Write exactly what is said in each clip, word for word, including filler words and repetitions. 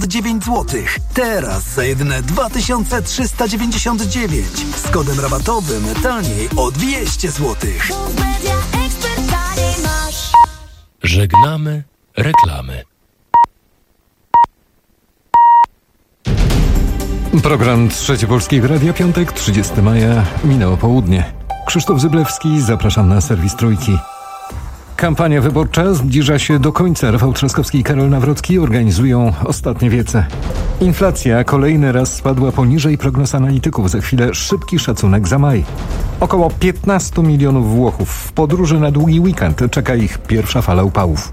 dziewięć złotych. Teraz za jedyne dwa tysiące trzysta dziewięćdziesiąt dziewięć. Z kodem rabatowym taniej o dwieście złotych. Żegnamy reklamy. Program Trzeci Polskiego Radia, piątek, trzydziestego maja, minęło południe. Krzysztof Zyblewski, zapraszam na serwis Trójki. Kampania wyborcza zbliża się do końca. Rafał Trzaskowski i Karol Nawrocki organizują ostatnie wiece. Inflacja kolejny raz spadła poniżej prognoz analityków. Za chwilę szybki szacunek za maj. Około piętnastu milionów Włochów w podróży na długi weekend. Czeka ich pierwsza fala upałów.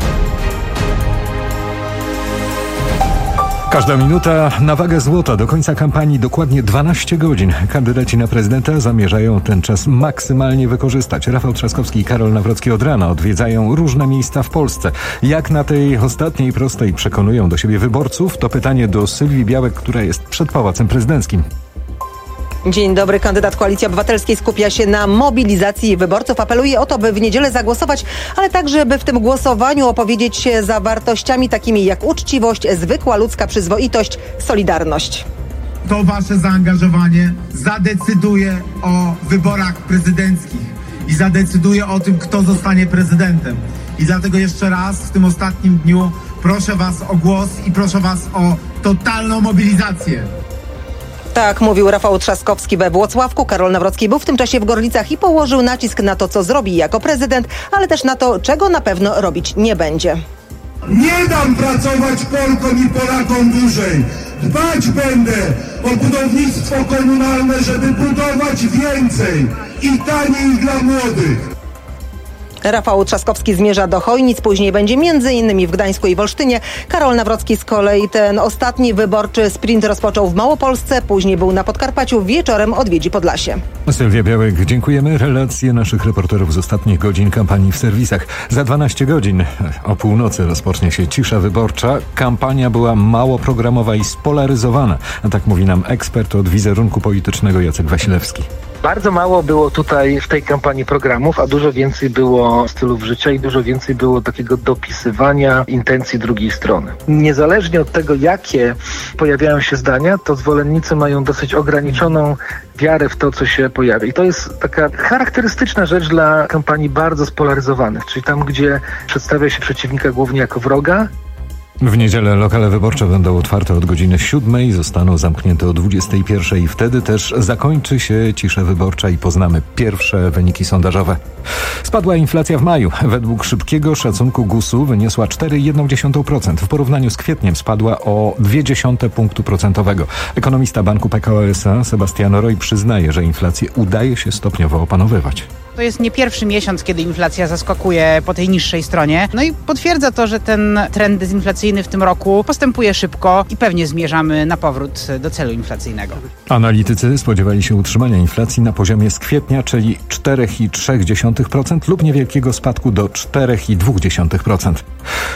Każda minuta na wagę złota. Do końca kampanii dokładnie dwanaście godzin. Kandydaci na prezydenta zamierzają ten czas maksymalnie wykorzystać. Rafał Trzaskowski i Karol Nawrocki od rana odwiedzają różne miejsca w Polsce. Jak na tej ostatniej prostej przekonują do siebie wyborców? To pytanie do Sylwii Białek, która jest przed Pałacem Prezydenckim. Dzień dobry. Kandydat Koalicji Obywatelskiej skupia się na mobilizacji wyborców. Apeluje o to, by w niedzielę zagłosować, ale także, by w tym głosowaniu opowiedzieć się za wartościami takimi jak uczciwość, zwykła ludzka przyzwoitość, solidarność. To wasze zaangażowanie zadecyduje o wyborach prezydenckich i zadecyduje o tym, kto zostanie prezydentem. I dlatego jeszcze raz w tym ostatnim dniu proszę was o głos i proszę was o totalną mobilizację. Tak mówił Rafał Trzaskowski we Włocławku. Karol Nawrocki był w tym czasie w Gorlicach i położył nacisk na to, co zrobi jako prezydent, ale też na to, czego na pewno robić nie będzie. Nie dam pracować Polkom i Polakom dłużej. Dbać będę o budownictwo komunalne, żeby budować więcej i taniej dla młodych. Rafał Trzaskowski zmierza do Chojnic, później będzie między innymi w Gdańsku i w Olsztynie. Karol Nawrocki z kolei ten ostatni wyborczy sprint rozpoczął w Małopolsce, później był na Podkarpaciu, wieczorem odwiedzi Podlasie. Sylwia Białek, dziękujemy. Relacje naszych reporterów z ostatnich godzin kampanii w serwisach. Za dwanaście godzin o północy rozpocznie się cisza wyborcza. Kampania była mało programowa i spolaryzowana. A tak mówi nam ekspert od wizerunku politycznego Jacek Wasilewski. Bardzo mało było tutaj w tej kampanii programów, a dużo więcej było stylów życia i dużo więcej było takiego dopisywania intencji drugiej strony. Niezależnie od tego, jakie pojawiają się zdania, to zwolennicy mają dosyć ograniczoną wiarę w to, co się pojawia. I to jest taka charakterystyczna rzecz dla kampanii bardzo spolaryzowanych, czyli tam, gdzie przedstawia się przeciwnika głównie jako wroga. W niedzielę lokale wyborcze będą otwarte od godziny siódmej, zostaną zamknięte o dwudziestej pierwszej i wtedy też zakończy się cisza wyborcza i poznamy pierwsze wyniki sondażowe. Spadła inflacja w maju. Według szybkiego szacunku gusu wyniosła cztery przecinek jedna dziesiąta procent. W porównaniu z kwietniem spadła o zero przecinek dwa punktu procentowego. Ekonomista banku P K O S A Sebastian Roy przyznaje, że inflację udaje się stopniowo opanowywać. To jest nie pierwszy miesiąc, kiedy inflacja zaskakuje po tej niższej stronie. No i potwierdza to, że ten trend dezinflacyjny w tym roku postępuje szybko i pewnie zmierzamy na powrót do celu inflacyjnego. Analitycy spodziewali się utrzymania inflacji na poziomie z kwietnia, czyli cztery przecinek trzy procent lub niewielkiego spadku do cztery przecinek dwa procent.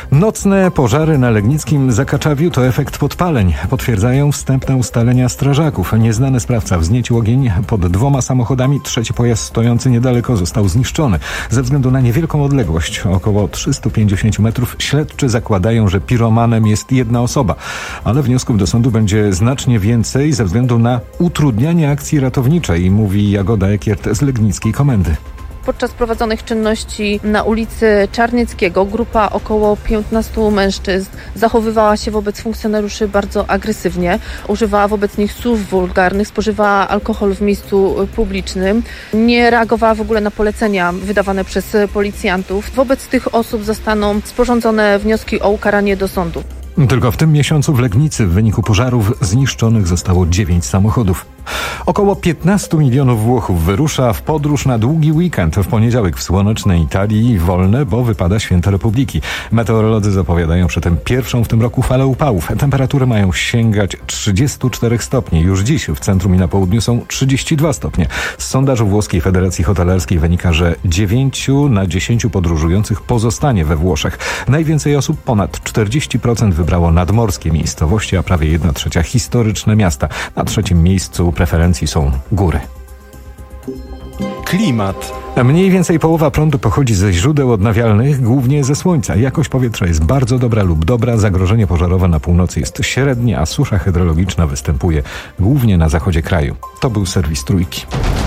Nocne pożary na Legnickim Zakaczawiu to efekt podpaleń, potwierdzają wstępne ustalenia strażaków. Nieznany sprawca wzniecił ogień pod dwoma samochodami, trzeci pojazd stojący niedaleko został zniszczony. Ze względu na niewielką odległość, około trzysta pięćdziesiąt metrów, śledczy zakładają, że piromanem jest jedna osoba, ale wniosków do sądu będzie znacznie więcej ze względu na utrudnianie akcji ratowniczej, mówi Jagoda Ekiert z Legnickiej Komendy. Podczas prowadzonych czynności na ulicy Czarnieckiego grupa około piętnastu mężczyzn zachowywała się wobec funkcjonariuszy bardzo agresywnie, używała wobec nich słów wulgarnych, spożywała alkohol w miejscu publicznym, nie reagowała w ogóle na polecenia wydawane przez policjantów. Wobec tych osób zostaną sporządzone wnioski o ukaranie do sądu. Tylko w tym miesiącu w Legnicy w wyniku pożarów zniszczonych zostało dziewięć samochodów. Około piętnastu milionów Włochów wyrusza w podróż na długi weekend. W poniedziałek w słonecznej Italii wolne, bo wypada Święto Republiki. Meteorolodzy zapowiadają przy tym pierwszą w tym roku falę upałów. Temperatury mają sięgać trzydziestu czterech stopni. Już dziś w centrum i na południu są trzydzieści dwa stopnie. Z sondażu Włoskiej Federacji Hotelarskiej wynika, że dziewięciu na dziesięciu podróżujących pozostanie we Włoszech. Najwięcej osób, ponad czterdzieści procent, wybrało nadmorskie miejscowości, a prawie jedna trzecia historyczne miasta. Na trzecim miejscu preferencji są góry. klimat. Mniej więcej połowa prądu pochodzi ze źródeł odnawialnych, głównie ze słońca. Jakość powietrza jest bardzo dobra lub dobra. Zagrożenie pożarowe na północy jest średnie, a susza hydrologiczna występuje głównie na zachodzie kraju. To był serwis Trójki.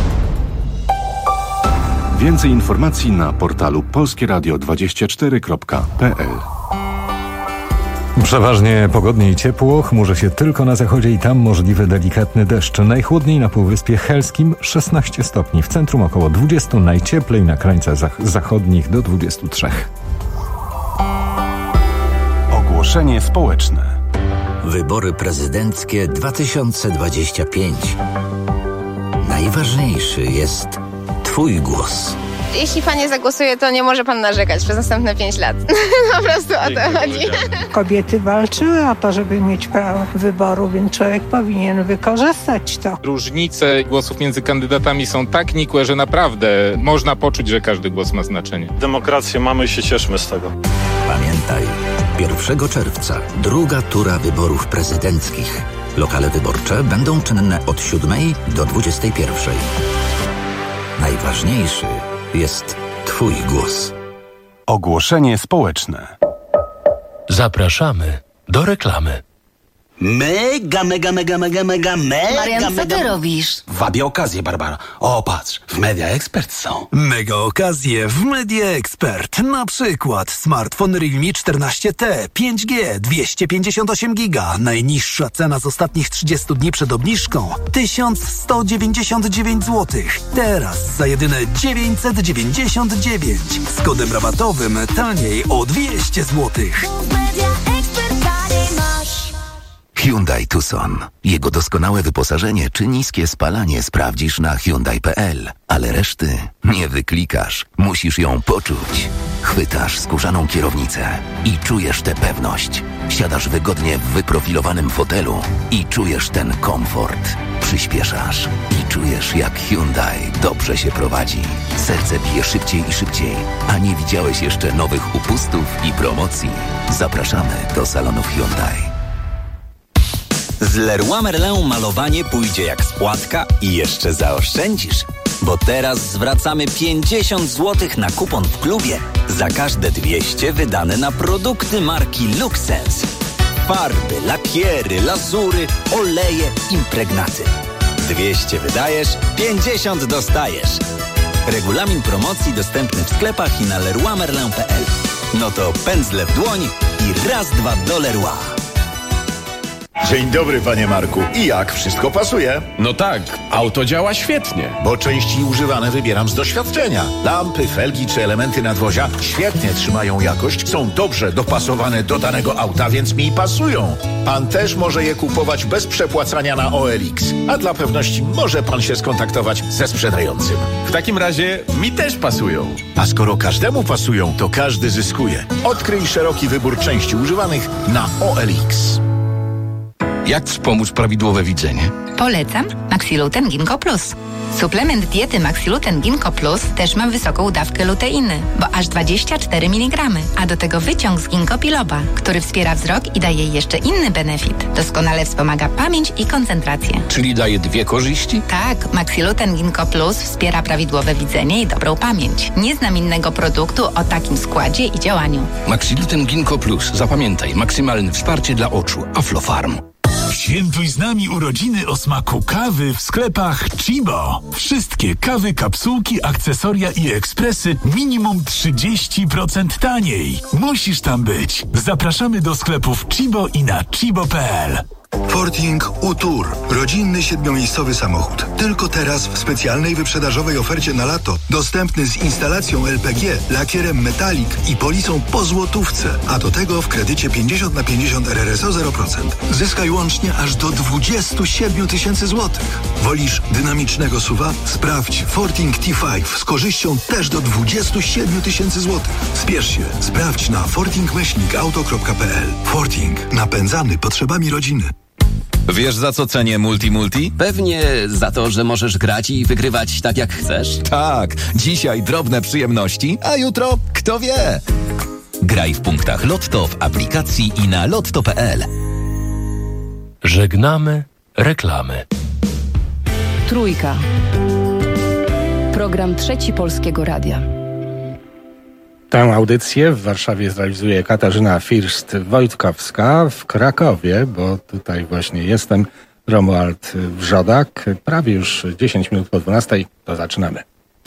Więcej informacji na portalu polskie radio dwadzieścia cztery kropka p l. Przeważnie pogodnie i ciepło, chmurzy się tylko na zachodzie i tam możliwy delikatny deszcz. Najchłodniej na Półwyspie Helskim szesnaście stopni, w centrum około dwadzieścia, najcieplej na krańcach zach- zachodnich do dwudziestu trzech. Ogłoszenie społeczne. Wybory prezydenckie dwa tysiące dwadzieścia pięć. Najważniejszy jest Twój głos. Jeśli pan nie zagłosuje, to nie może pan narzekać przez następne pięć lat. Po prostu o to chodzi. Kobiety walczyły o to, żeby mieć prawo wyboru, więc człowiek powinien wykorzystać to. Różnice głosów między kandydatami są tak nikłe, że naprawdę można poczuć, że każdy głos ma znaczenie. Demokrację mamy i się cieszmy z tego. Pamiętaj, pierwszego czerwca druga tura wyborów prezydenckich. Lokale wyborcze będą czynne od siódmej do dwudziestej pierwszej. Najważniejszy jest Twój głos. Ogłoszenie społeczne. Zapraszamy do reklamy. Mega, mega, mega, mega, mega, mega, Marian, co mega... ty robisz? Wabię okazję, Barbara. O, patrz, w Media Expert są. Mega okazje w Media Expert. Na przykład smartfon Realme czternaście T, pięć G, dwieście pięćdziesiąt osiem giga. Najniższa cena z ostatnich trzydziestu dni przed obniżką tysiąc sto dziewięćdziesiąt dziewięć złotych. Teraz za jedyne dziewięćset dziewięćdziesiąt dziewięć. Z kodem rabatowym taniej o dwieście złotych. Hyundai Tucson. Jego doskonałe wyposażenie czy niskie spalanie sprawdzisz na hyundai kropka p l. Ale reszty nie wyklikasz. Musisz ją poczuć. Chwytasz skórzaną kierownicę i czujesz tę pewność. Siadasz wygodnie w wyprofilowanym fotelu i czujesz ten komfort. Przyspieszasz i czujesz, jak Hyundai dobrze się prowadzi. Serce bije szybciej i szybciej, a nie widziałeś jeszcze nowych upustów i promocji. Zapraszamy do salonów Hyundai. Z Leroy Merlin malowanie pójdzie jak spłatka i jeszcze zaoszczędzisz. Bo teraz zwracamy pięćdziesiąt złotych na kupon w klubie za każde dwieście wydane na produkty marki Luxsense. Farby, lakiery, lazury, oleje, impregnaty. dwieście wydajesz, pięćdziesiąt dostajesz. Regulamin promocji dostępny w sklepach i na leroy merlin kropka p l. No to pędzle w dłoń i raz, dwa do Leroy. Dzień dobry, panie Marku. I jak? Wszystko pasuje? No tak, auto działa świetnie. Bo części używane wybieram z doświadczenia. Lampy, felgi czy elementy nadwozia świetnie trzymają jakość, są dobrze dopasowane do danego auta, więc mi pasują. Pan też może je kupować bez przepłacania na O L X. A dla pewności może pan się skontaktować ze sprzedającym. W takim razie mi też pasują. A skoro każdemu pasują, to każdy zyskuje. Odkryj szeroki wybór części używanych na O L X. Jak wspomóc prawidłowe widzenie? Polecam Maxiluten Ginkgo Plus. Suplement diety Maxiluten Ginkgo Plus też ma wysoką dawkę luteiny, bo aż dwadzieścia cztery miligramy, a do tego wyciąg z ginkgo biloba, który wspiera wzrok i daje jeszcze inny benefit. Doskonale wspomaga pamięć i koncentrację. Czyli daje dwie korzyści? Tak, Maxiluten Ginkgo Plus wspiera prawidłowe widzenie i dobrą pamięć. Nie znam innego produktu o takim składzie i działaniu. Maxiluten Ginkgo Plus. Zapamiętaj, maksymalne wsparcie dla oczu. Aflofarm. Świętuj z nami urodziny o smaku kawy w sklepach Chibo. Wszystkie kawy, kapsułki, akcesoria i ekspresy minimum trzydzieści procent taniej. Musisz tam być. Zapraszamy do sklepów Chibo i na chibo kropka p l. Forting U-Tour. Rodzinny siedmiomiejscowy samochód. Tylko teraz w specjalnej wyprzedażowej ofercie na lato. Dostępny z instalacją L P G, lakierem metalik i polisą po złotówce. A do tego w kredycie pięćdziesiąt na pięćdziesiąt R R S O zero procent. Zyskaj łącznie aż do dwadzieścia siedem tysięcy złotych. Wolisz dynamicznego S U V-a? Sprawdź Forting T pięć z korzyścią też do dwadzieścia siedem tysięcy złotych. Spiesz się. Sprawdź na forting myślnik auto kropka p l. Forting. Napędzany potrzebami rodziny. Wiesz, za co cenię Multi Multi? Pewnie za to, że możesz grać i wygrywać tak jak chcesz. Tak, dzisiaj drobne przyjemności, a jutro kto wie. Graj w punktach Lotto w aplikacji i na lotto kropka p l. Żegnamy reklamy. Trójka. Program Trzeci Polskiego Radia. Tę audycję w Warszawie zrealizuje Katarzyna First-Wojtkowska, w Krakowie, bo tutaj właśnie jestem, Romuald Wrzodak. Prawie już dziesięć minut po dwunastej, to zaczynamy.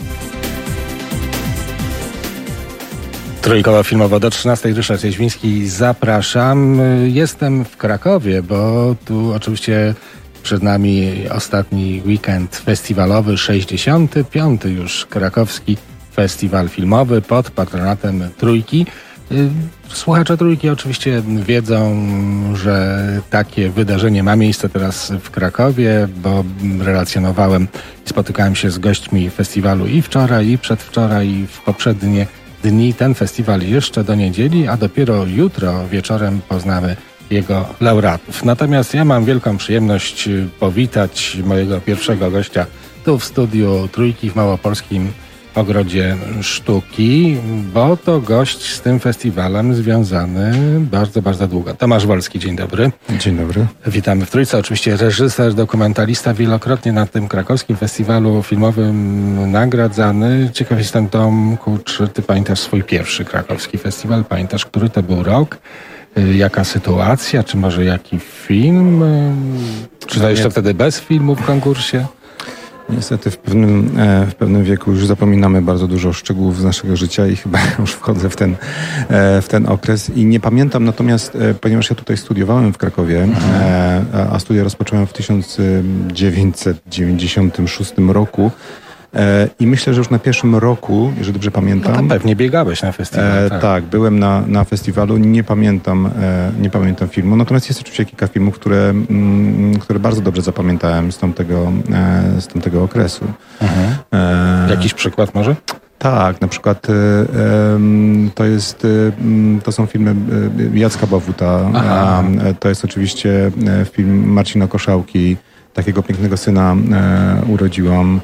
Trójkowo filmowo do trzynastej. Ryszard Jaźwiński, zapraszam. Jestem w Krakowie, bo tu oczywiście przed nami ostatni weekend festiwalowy, sześćdziesiąty piąty już krakowski festiwal filmowy pod patronatem Trójki. Słuchacze Trójki oczywiście wiedzą, że takie wydarzenie ma miejsce teraz w Krakowie, bo relacjonowałem i spotykałem się z gośćmi festiwalu i wczoraj, i przedwczoraj, i w poprzednie dni. Ten festiwal jeszcze do niedzieli, a dopiero jutro wieczorem poznamy jego laureatów. Natomiast ja mam wielką przyjemność powitać mojego pierwszego gościa tu w studiu Trójki w Małopolskim Ogrodzie Sztuki, bo to gość z tym festiwalem związany bardzo, bardzo długo. Tomasz Wolski, dzień dobry. Dzień dobry. Witamy w Trójce. Oczywiście reżyser, dokumentalista, wielokrotnie na tym krakowskim festiwalu filmowym nagradzany. Ciekaw jestem, Tomku, czy ty pamiętasz swój pierwszy krakowski festiwal? Pamiętasz, który to był rok? Jaka sytuacja? Czy może jaki film? Czy to jeszcze wtedy bez filmu w konkursie? Niestety w pewnym, w pewnym wieku już zapominamy bardzo dużo szczegółów z naszego życia i chyba już wchodzę w ten, w ten okres i nie pamiętam, natomiast ponieważ ja tutaj studiowałem w Krakowie, a studia rozpocząłem w tysiąc dziewięćset dziewięćdziesiątym szóstym roku, i myślę, że już na pierwszym roku, jeżeli dobrze pamiętam... No tam pewnie biegałeś na festiwalu. Tak, tak byłem na, na festiwalu, nie pamiętam, e, nie pamiętam filmu. Natomiast jest oczywiście kilka filmów, które, m, które bardzo dobrze zapamiętałem z tamtego, e, z tamtego okresu. Mhm. E, Jakiś przykład może? Tak, na przykład e, e, to jest, e, to są filmy Jacka Bawuta, e, to jest oczywiście film Marcina Koszałki, Takiego pięknego syna e, urodziłam.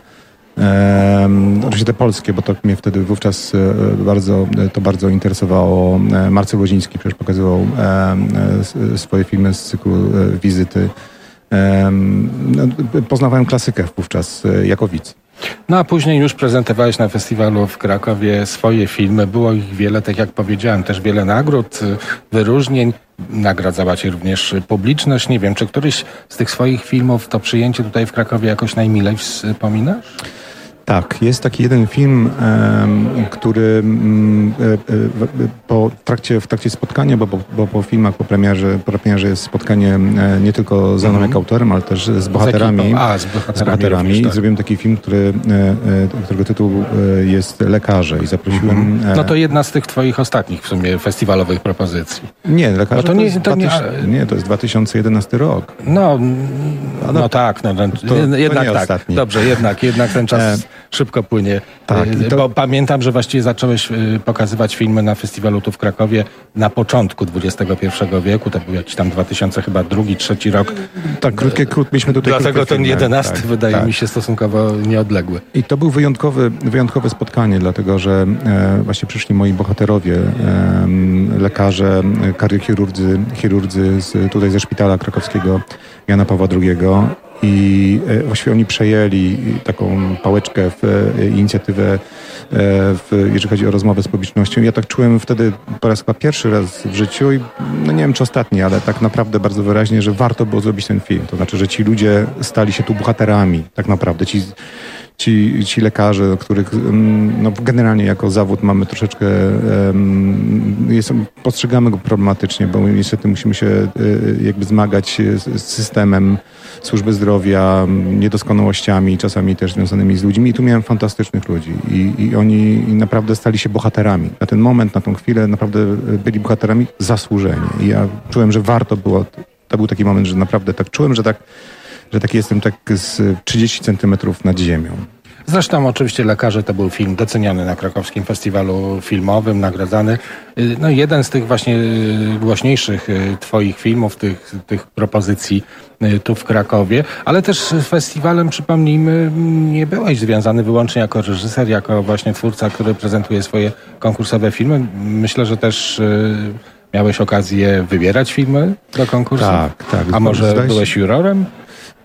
Um, oczywiście te polskie, bo to mnie wtedy wówczas e, bardzo, to bardzo interesowało. E, Marcel Łoziński przecież pokazywał e, swoje filmy z cyklu e, Wizyty. E, no, poznawałem klasykę wówczas e, jako widz. No a później już prezentowałeś na festiwalu w Krakowie swoje filmy. Było ich wiele, tak jak powiedziałem, też wiele nagród, wyróżnień. Nagradzała cię również publiczność. Nie wiem, czy któryś z tych swoich filmów to przyjęcie tutaj w Krakowie jakoś najmilej wspominasz? Tak, jest taki jeden film, e, który e, e, po trakcie, w trakcie spotkania, bo, bo, bo po filmach, po premierze, po premierze jest spotkanie e, nie tylko z mną jak autorem, ale też z bohaterami. A, z bohaterami. Z bohaterami. Również, tak. Zrobiłem taki film, który, e, którego tytuł e, jest Lekarze i zaprosiłem... Mhm. No to jedna z tych twoich ostatnich w sumie festiwalowych propozycji. Nie, Lekarze to, nie, to, to, nie, nie, to jest dwa tysiące jedenasty rok. No, no, no tak, no, to, jednak to tak. Ostatni. Dobrze, jednak, jednak ten czas... E, szybko płynie. Tak, to... Bo pamiętam, że właściwie zacząłeś pokazywać filmy na festiwalu tu w Krakowie na początku dwudziestego pierwszego wieku. To był jakiś tam dwa tysiące chyba drugi, trzeci rok. Tak, krótkie, krót, mieliśmy tutaj Dlatego ten jedenasty tak, wydaje tak. mi się stosunkowo nieodległy. I to był wyjątkowy, wyjątkowe spotkanie, dlatego że e, właśnie przyszli moi bohaterowie, e, lekarze, kardiochirurdzy, chirurdzy z, tutaj ze szpitala krakowskiego Jana Pawła drugiego. I właściwie oni przejęli taką pałeczkę w inicjatywę, w, jeżeli chodzi o rozmowę z publicznością. Ja tak czułem wtedy po raz chyba pierwszy raz w życiu i no nie wiem czy ostatni, ale tak naprawdę bardzo wyraźnie, że warto było zrobić ten film. To znaczy, że ci ludzie stali się tu bohaterami tak naprawdę. Ci, ci, ci lekarze, których no, generalnie jako zawód mamy troszeczkę, um, jest, postrzegamy go problematycznie, bo niestety musimy się jakby zmagać z systemem służby zdrowia, niedoskonałościami, czasami też związanymi z ludźmi. I tu miałem fantastycznych ludzi. I, i oni naprawdę stali się bohaterami. Na ten moment, na tą chwilę naprawdę byli bohaterami zasłużeni. I ja czułem, że warto było, to był taki moment, że naprawdę tak czułem, że tak, że tak jestem tak z trzydzieści centymetrów nad ziemią. Zresztą oczywiście Lekarze to był film doceniony na krakowskim festiwalu filmowym, nagradzany. No jeden z tych właśnie głośniejszych twoich filmów, tych, tych propozycji tu w Krakowie, ale też z festiwalem, przypomnijmy, nie byłeś związany wyłącznie jako reżyser, jako właśnie twórca, który prezentuje swoje konkursowe filmy. Myślę, że też miałeś okazję wybierać filmy do konkursu. Tak, tak. A może byłeś jurorem?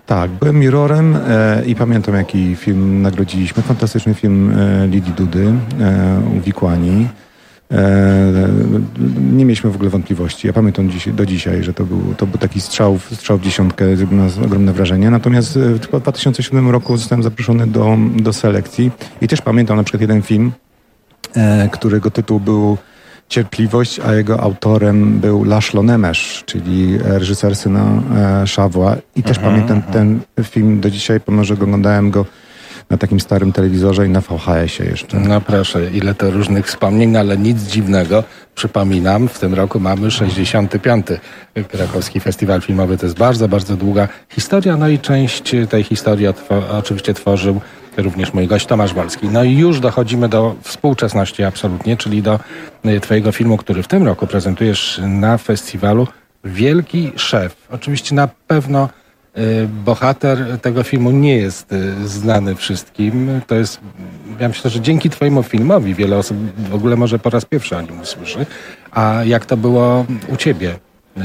Tak, byłem jurorem e, i pamiętam, jaki film nagrodziliśmy. Fantastyczny film e, Lidii Dudy, e, Uwikłani. E, nie mieliśmy w ogóle wątpliwości. Ja pamiętam dziś, do dzisiaj, że to był, to był taki strzał, strzał w dziesiątkę, zrobił nas ogromne wrażenie. Natomiast w dwa tysiące siódmym roku zostałem zaproszony do, do selekcji i też pamiętam na przykład jeden film, e, którego tytuł był Cierpliwość, a jego autorem był Laszlo Nemes, czyli reżyser Syna e, Szawła. I też mhm, pamiętam mhm. ten film do dzisiaj, pomimo że oglądałem go na takim starym telewizorze i na V H S-ie jeszcze. No proszę, ile to różnych wspomnień, no ale nic dziwnego. Przypominam, w tym roku mamy sześćdziesiąty piąty Krakowski Festiwal Filmowy. To jest bardzo, bardzo długa historia. No i część tej historii otw- oczywiście tworzył również mój gość Tomasz Wolski. No i już dochodzimy do współczesności absolutnie, czyli do twojego filmu, który w tym roku prezentujesz na festiwalu. Wielki szef. Oczywiście na pewno bohater tego filmu nie jest znany wszystkim. To jest, ja myślę, że dzięki twojemu filmowi wiele osób w ogóle może po raz pierwszy o nim usłyszy. A jak to było u ciebie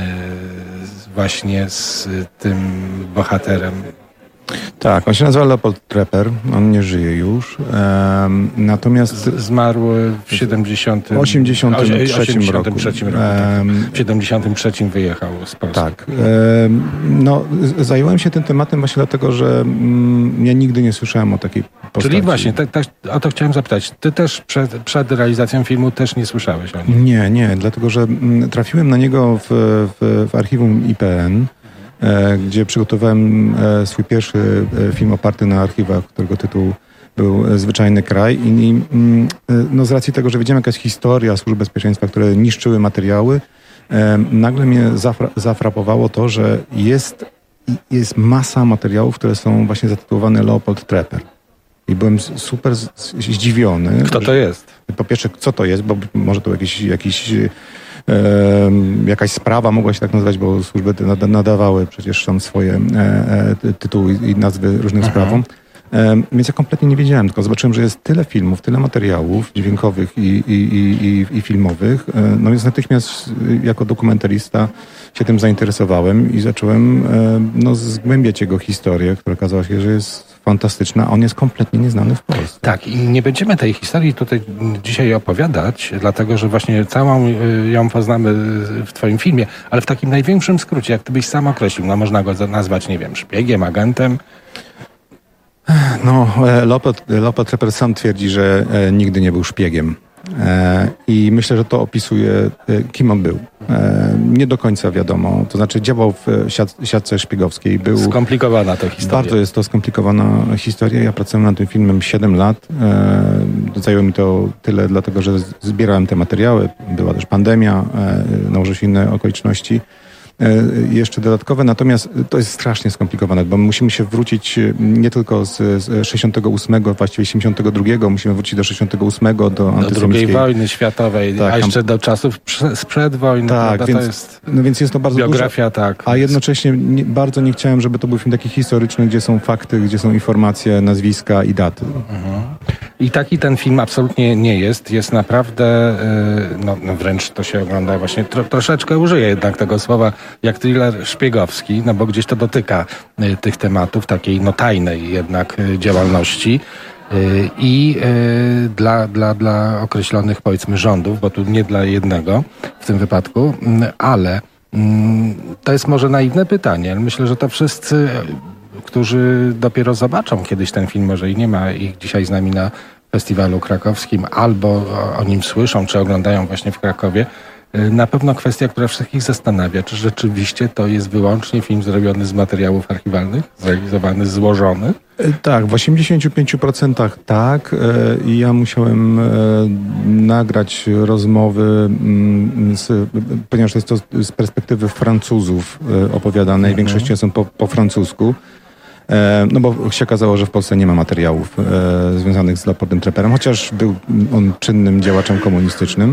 właśnie z tym bohaterem? Tak, on się nazywa Leopold Trepper, on nie żyje już. Um, natomiast Z, zmarł w siedemdziesiątym osiemdziesiątym trzecim roku. roku tak. W siedemdziesiątym trzecim wyjechał z Polski. Tak. Um, no, zająłem się tym tematem właśnie dlatego, że um, ja nigdy nie słyszałem o takiej postaci. Czyli właśnie, tak, tak, o to chciałem zapytać. Ty też przed, przed realizacją filmu też nie słyszałeś o nim? Nie, nie, dlatego że um, trafiłem na niego w, w, w archiwum I P N. Gdzie przygotowałem swój pierwszy film oparty na archiwach, którego tytuł był Zwyczajny Kraj. I no, z racji tego, że wiedziałem jakaś historia służb bezpieczeństwa, które niszczyły materiały, nagle mnie zafra- zafrapowało to, że jest, jest masa materiałów, które są właśnie zatytułowane Leopold Trepper. I byłem super zdziwiony. Kto to jest? Po pierwsze, co to jest, bo może to jakiś... jakiś jakaś sprawa mogła się tak nazywać, bo służby nadawały przecież tam swoje tytuły i nazwy różnym Aha. sprawom. Więc ja kompletnie nie wiedziałem, tylko zobaczyłem, że jest tyle filmów, tyle materiałów dźwiękowych i, i, i, i, i filmowych. No więc natychmiast jako dokumentalista się tym zainteresowałem i zacząłem no, zgłębiać jego historię, która okazała się, że jest fantastyczna, a on jest kompletnie nieznany w Polsce. Tak, i nie będziemy tej historii tutaj dzisiaj opowiadać, dlatego że właśnie całą ją poznamy w twoim filmie, ale w takim największym skrócie, jak ty byś sam określił, no można go nazwać, nie wiem, szpiegiem, agentem. No, Leopold, Leopold Trepper sam twierdzi, że e, nigdy nie był szpiegiem. E, I myślę, że to opisuje, e, kim on był. E, nie do końca wiadomo. To znaczy działał w siat, siatce szpiegowskiej. Był skomplikowana to historia. Bardzo jest to skomplikowana historia. Ja pracowałem nad tym filmem siedem lat. E, zajęło mi to tyle, dlatego że zbierałem te materiały. Była też pandemia, e, nałożyły się inne okoliczności. Jeszcze dodatkowe, natomiast to jest strasznie skomplikowane, bo musimy się wrócić nie tylko z, z sześćdziesiątego ósmego, właściwie siedemdziesiątego drugiego, musimy wrócić do sześćdziesiątego ósmego, do, do drugiej wojny światowej, tak, a jeszcze do czasów sprzed wojny. Tak, więc, to jest no więc jest to bardzo biografia, dużo, tak. A jednocześnie nie, bardzo nie chciałem, żeby to był film taki historyczny, gdzie są fakty, gdzie są informacje, nazwiska i daty. Mhm. I taki ten film absolutnie nie jest. Jest naprawdę, no, no wręcz to się ogląda właśnie, tro, troszeczkę użyję jednak tego słowa, jak thriller szpiegowski, no bo gdzieś to dotyka y, tych tematów, takiej no tajnej jednak y, działalności y, i y, dla, dla, dla określonych powiedzmy rządów, bo tu nie dla jednego w tym wypadku, y, ale y, to jest może naiwne pytanie, ale myślę, że to wszyscy, y, którzy dopiero zobaczą kiedyś ten film, może i nie ma ich dzisiaj z nami na festiwalu krakowskim, albo o, o nim słyszą, czy oglądają właśnie w Krakowie, na pewno kwestia, która wszystkich zastanawia, czy rzeczywiście to jest wyłącznie film zrobiony z materiałów archiwalnych, zrealizowany, złożony? Tak, w osiemdziesięciu pięciu procentach tak. I ja musiałem nagrać rozmowy, z, ponieważ jest to z perspektywy Francuzów opowiadane i w większości są po, po francusku. No bo się okazało, że w Polsce nie ma materiałów związanych z Leopoldem Trepperem, chociaż był on czynnym działaczem komunistycznym.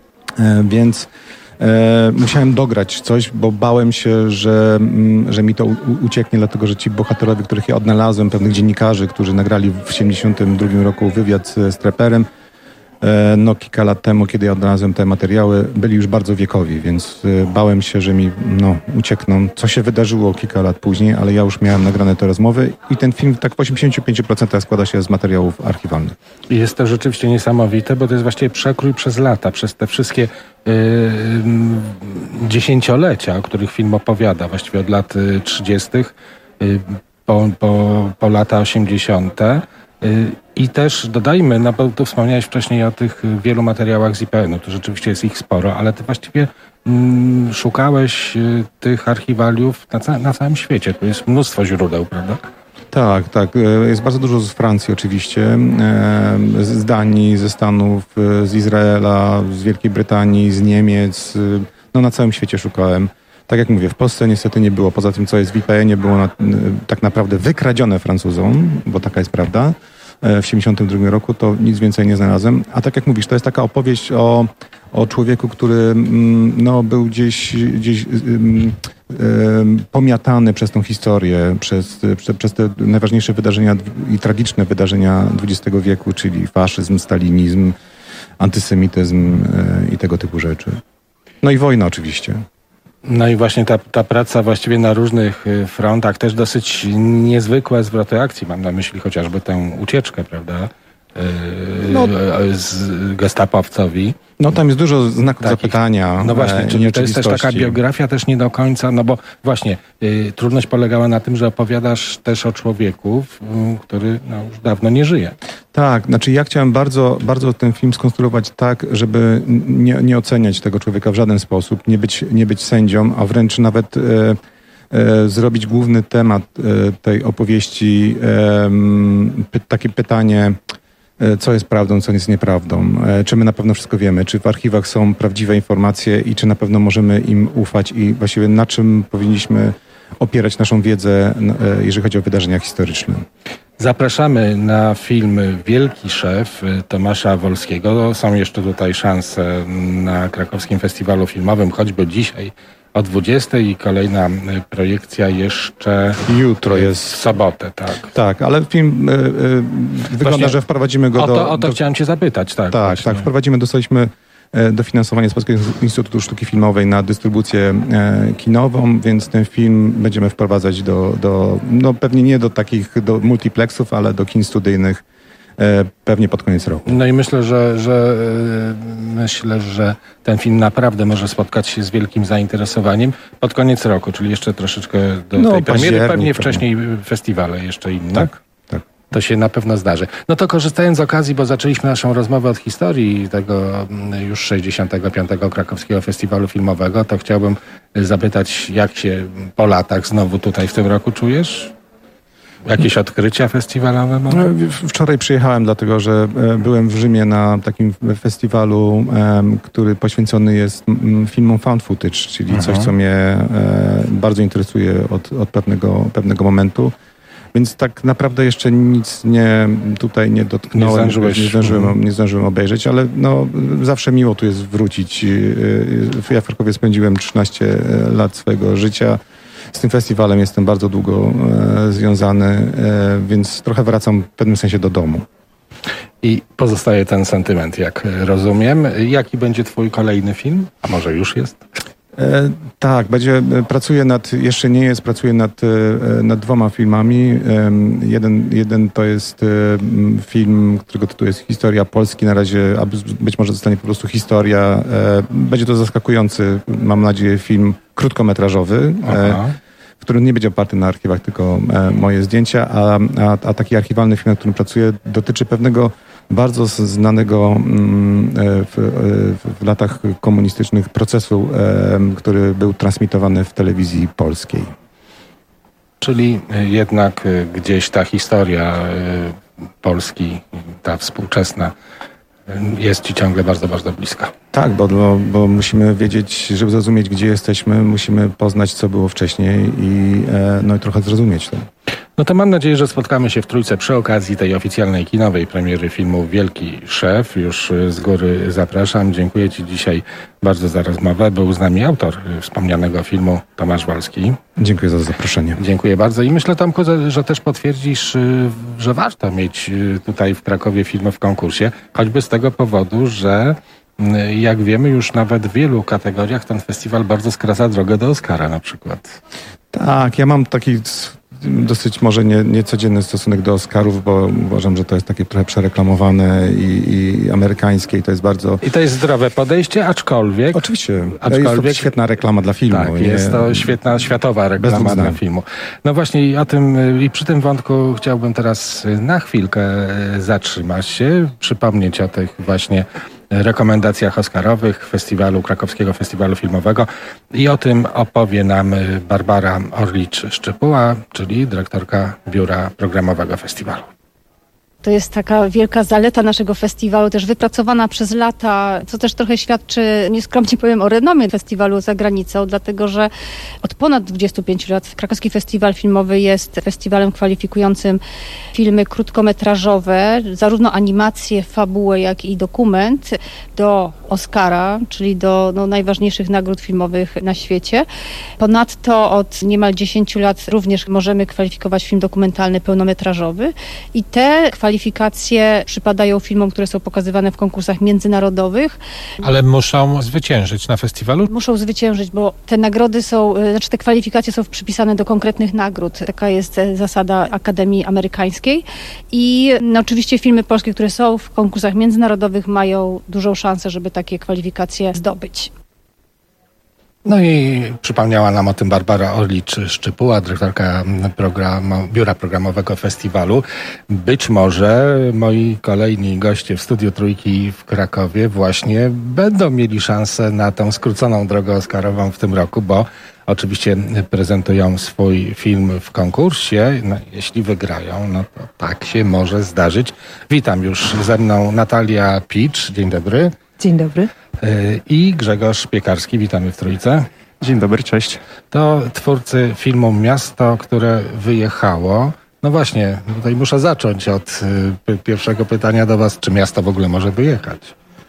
Więc e, musiałem dograć coś, bo bałem się, że, że mi to u, ucieknie, dlatego że ci bohaterowie, których ja odnalazłem, pewnych dziennikarzy, którzy nagrali w siedemdziesiątym drugim roku wywiad z, z Trepperem, no kilka lat temu, kiedy ja odnalazłem te materiały, byli już bardzo wiekowi, więc bałem się, że mi no, uciekną, co się wydarzyło kilka lat później, ale ja już miałem nagrane te rozmowy i ten film tak w osiemdziesiąt pięć procent składa się z materiałów archiwalnych. I jest to rzeczywiście niesamowite, bo to jest właściwie przekrój przez lata, przez te wszystkie yy, dziesięciolecia, o których film opowiada, właściwie od lat trzydziestych Yy, po, po, po lata osiemdziesiąte I też dodajmy, no bo tu wspomniałeś wcześniej o tych wielu materiałach z I P N-u, to rzeczywiście jest ich sporo, ale ty właściwie mm, szukałeś y, tych archiwaliów na, ca- na całym świecie. Tu jest mnóstwo źródeł, prawda? Tak, tak. Jest bardzo dużo z Francji oczywiście, z Danii, ze Stanów, z Izraela, z Wielkiej Brytanii, z Niemiec. No na całym świecie szukałem. Tak jak mówię, w Polsce niestety nie było. Poza tym, co jest w I P N-ie, było na, tak naprawdę wykradzione Francuzom, bo taka jest prawda. W siedemdziesiątym drugim roku to nic więcej nie znalazłem. A tak jak mówisz, to jest taka opowieść o, o człowieku, który no, był gdzieś, gdzieś um, um, pomiatany przez tą historię, przez, przez, przez te najważniejsze wydarzenia i tragiczne wydarzenia dwudziestego wieku, czyli faszyzm, stalinizm, antysemityzm e, i tego typu rzeczy. No i wojna oczywiście. No i właśnie ta, ta praca właściwie na różnych frontach, też dosyć niezwykłe zwroty akcji. Mam na myśli chociażby tę ucieczkę, prawda, yy, no, z gestapowcowi. No tam jest dużo znaków Takich, zapytania. No właśnie, czyli to jest też taka biografia też nie do końca, no bo właśnie yy, trudność polegała na tym, że opowiadasz też o człowieku, yy, który no, już dawno nie żyje. Tak, znaczy ja chciałem bardzo, bardzo ten film skonstruować tak, żeby nie, nie oceniać tego człowieka w żaden sposób, nie być, nie być sędzią, a wręcz nawet e, e, zrobić główny temat e, tej opowieści, e, py, takie pytanie, e, co jest prawdą, co jest nieprawdą, e, czy my na pewno wszystko wiemy, czy w archiwach są prawdziwe informacje i czy na pewno możemy im ufać i właściwie na czym powinniśmy opierać naszą wiedzę, e, jeżeli chodzi o wydarzenia historyczne. Zapraszamy na film Wielki Szef Tomasza Wolskiego. Są jeszcze tutaj szanse na Krakowskim Festiwalu Filmowym, choćby dzisiaj o dwudziestej i kolejna projekcja jeszcze jutro jest. W sobotę, tak. Tak, ale film y, y, wygląda, właśnie, że wprowadzimy go o to, do... O to do... chciałem cię zapytać, tak. Tak, właśnie. tak, wprowadzimy, dostaliśmy dofinansowanie z Polskiego Instytutu Sztuki Filmowej na dystrybucję e, kinową, więc ten film będziemy wprowadzać do, do, no pewnie nie do takich, do multiplexów, ale do kin studyjnych e, pewnie pod koniec roku. No i myślę, że, że e, myślę, że ten film naprawdę może spotkać się z wielkim zainteresowaniem pod koniec roku, czyli jeszcze troszeczkę do no, tej premiery, pewnie wcześniej festiwale jeszcze inne. Tak. To się na pewno zdarzy. No to korzystając z okazji, bo zaczęliśmy naszą rozmowę od historii tego już sześćdziesiątego piątego Krakowskiego Festiwalu Filmowego, to chciałbym zapytać, jak się po latach znowu tutaj w tym roku czujesz? Jakieś odkrycia festiwalowe może? Wczoraj przyjechałem, dlatego że byłem w Rzymie na takim festiwalu, który poświęcony jest filmom found footage, czyli Aha. coś, co mnie bardzo interesuje od, od pewnego, pewnego momentu. Więc tak naprawdę jeszcze nic nie, tutaj nie dotknąłem, nie, nie, zdążyłem, nie zdążyłem obejrzeć, ale no, zawsze miło tu jest wrócić. Ja w Krakowie spędziłem trzynaście lat swojego życia. Z tym festiwalem jestem bardzo długo e, związany, e, więc trochę wracam w pewnym sensie do domu. I pozostaje ten sentyment, jak rozumiem. Jaki będzie twój kolejny film? A może już jest? E, tak, będzie, pracuję nad, jeszcze nie jest, pracuję nad, nad dwoma filmami. E, jeden, jeden to jest e, film, którego tytuł jest Historia Polski. Na razie, a być może zostanie po prostu historia. E, będzie to zaskakujący, mam nadzieję, film krótkometrażowy, e, w którym nie będzie oparty na archiwach, tylko e, moje zdjęcia, a, a, a taki archiwalny film, nad którym pracuję, dotyczy pewnego bardzo znanego w, w latach komunistycznych procesu, który był transmitowany w telewizji polskiej. Czyli jednak gdzieś ta historia Polski, ta współczesna, jest ci ciągle bardzo, bardzo bliska. Tak, bo, bo, bo musimy wiedzieć, żeby zrozumieć, gdzie jesteśmy, musimy poznać, co było wcześniej i, no i trochę zrozumieć to. No to mam nadzieję, że spotkamy się w Trójce przy okazji tej oficjalnej kinowej premiery filmu Wielki Szef. Już z góry zapraszam. Dziękuję Ci dzisiaj bardzo za rozmowę. Był z nami autor wspomnianego filmu Tomasz Wolski. Dziękuję za zaproszenie. Dziękuję bardzo i myślę, Tomku, że też potwierdzisz, że warto mieć tutaj w Krakowie filmy w konkursie, choćby z tego powodu, że jak wiemy, już nawet w wielu kategoriach ten festiwal bardzo skraca drogę do Oscara na przykład. Tak, ja mam taki dosyć może nie, niecodzienny stosunek do Oscarów, bo uważam, że to jest takie trochę przereklamowane i, i amerykańskie i to jest bardzo... I to jest zdrowe podejście, aczkolwiek... Oczywiście, aczkolwiek jest to świetna reklama dla filmu. Tak, nie, jest to świetna, światowa reklama dla filmu. No właśnie i o tym, i przy tym wątku chciałbym teraz na chwilkę zatrzymać się, przypomnieć o tych właśnie rekomendacjach oscarowych Festiwalu, Krakowskiego Festiwalu Filmowego i o tym opowie nam Barbara Orlicz-Szczypuła, czyli dyrektorka Biura Programowego Festiwalu. To jest taka wielka zaleta naszego festiwalu, też wypracowana przez lata, co też trochę świadczy, nieskromnie powiem, o renomie festiwalu za granicą, dlatego że od ponad dwudziestu pięciu lat Krakowski Festiwal Filmowy jest festiwalem kwalifikującym filmy krótkometrażowe, zarówno animacje, fabułę, jak i dokument do Oscara, czyli do no, najważniejszych nagród filmowych na świecie. Ponadto od niemal dziesięciu lat również możemy kwalifikować film dokumentalny pełnometrażowy i te kwalifikacje przypadają filmom, które są pokazywane w konkursach międzynarodowych. Ale muszą zwyciężyć na festiwalu? Muszą zwyciężyć, bo te nagrody są, znaczy te kwalifikacje są przypisane do konkretnych nagród. Taka jest zasada Akademii Amerykańskiej. I no, oczywiście filmy polskie, które są w konkursach międzynarodowych, mają dużą szansę, żeby takie kwalifikacje zdobyć. No i przypomniała nam o tym Barbara Orlicz-Szczypuła, dyrektorka programu, Biura Programowego Festiwalu. Być może moi kolejni goście w Studiu Trójki w Krakowie właśnie będą mieli szansę na tą skróconą drogę oscarową w tym roku, bo oczywiście prezentują swój film w konkursie. No, jeśli wygrają, no to tak się może zdarzyć. Witam już ze mną Natalia Picz. Dzień dobry. Dzień dobry. I Grzegorz Piekarski, witamy w Trójce. Dzień dobry, cześć. To twórcy filmu Miasto, które wyjechało. No właśnie, tutaj muszę zacząć od y, pierwszego pytania do was, czy miasto w ogóle może wyjechać?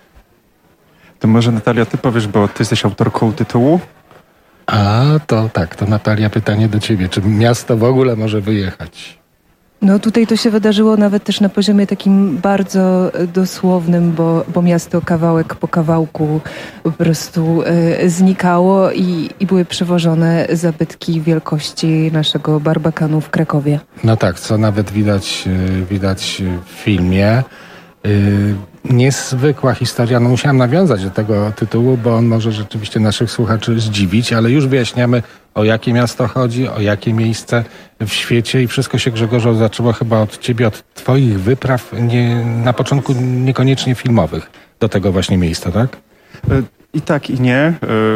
To może Natalia, ty powiesz, bo ty jesteś autorką tytułu. A, to tak, to Natalia, pytanie do ciebie. Czy miasto w ogóle może wyjechać? No tutaj to się wydarzyło nawet też na poziomie takim bardzo dosłownym, bo, bo miasto kawałek po kawałku po prostu y, znikało i, i były przewożone zabytki wielkości naszego Barbakanu w Krakowie. No tak, co nawet widać, y, widać w filmie. Y, niezwykła historia. No musiałam nawiązać do tego tytułu, bo on może rzeczywiście naszych słuchaczy zdziwić, ale już wyjaśniamy, o jakie miasto chodzi, o jakie miejsce w świecie i wszystko się, Grzegorzu, zaczęło chyba od ciebie, od twoich wypraw, nie, na początku niekoniecznie filmowych, do tego właśnie miejsca, tak? I tak, i nie.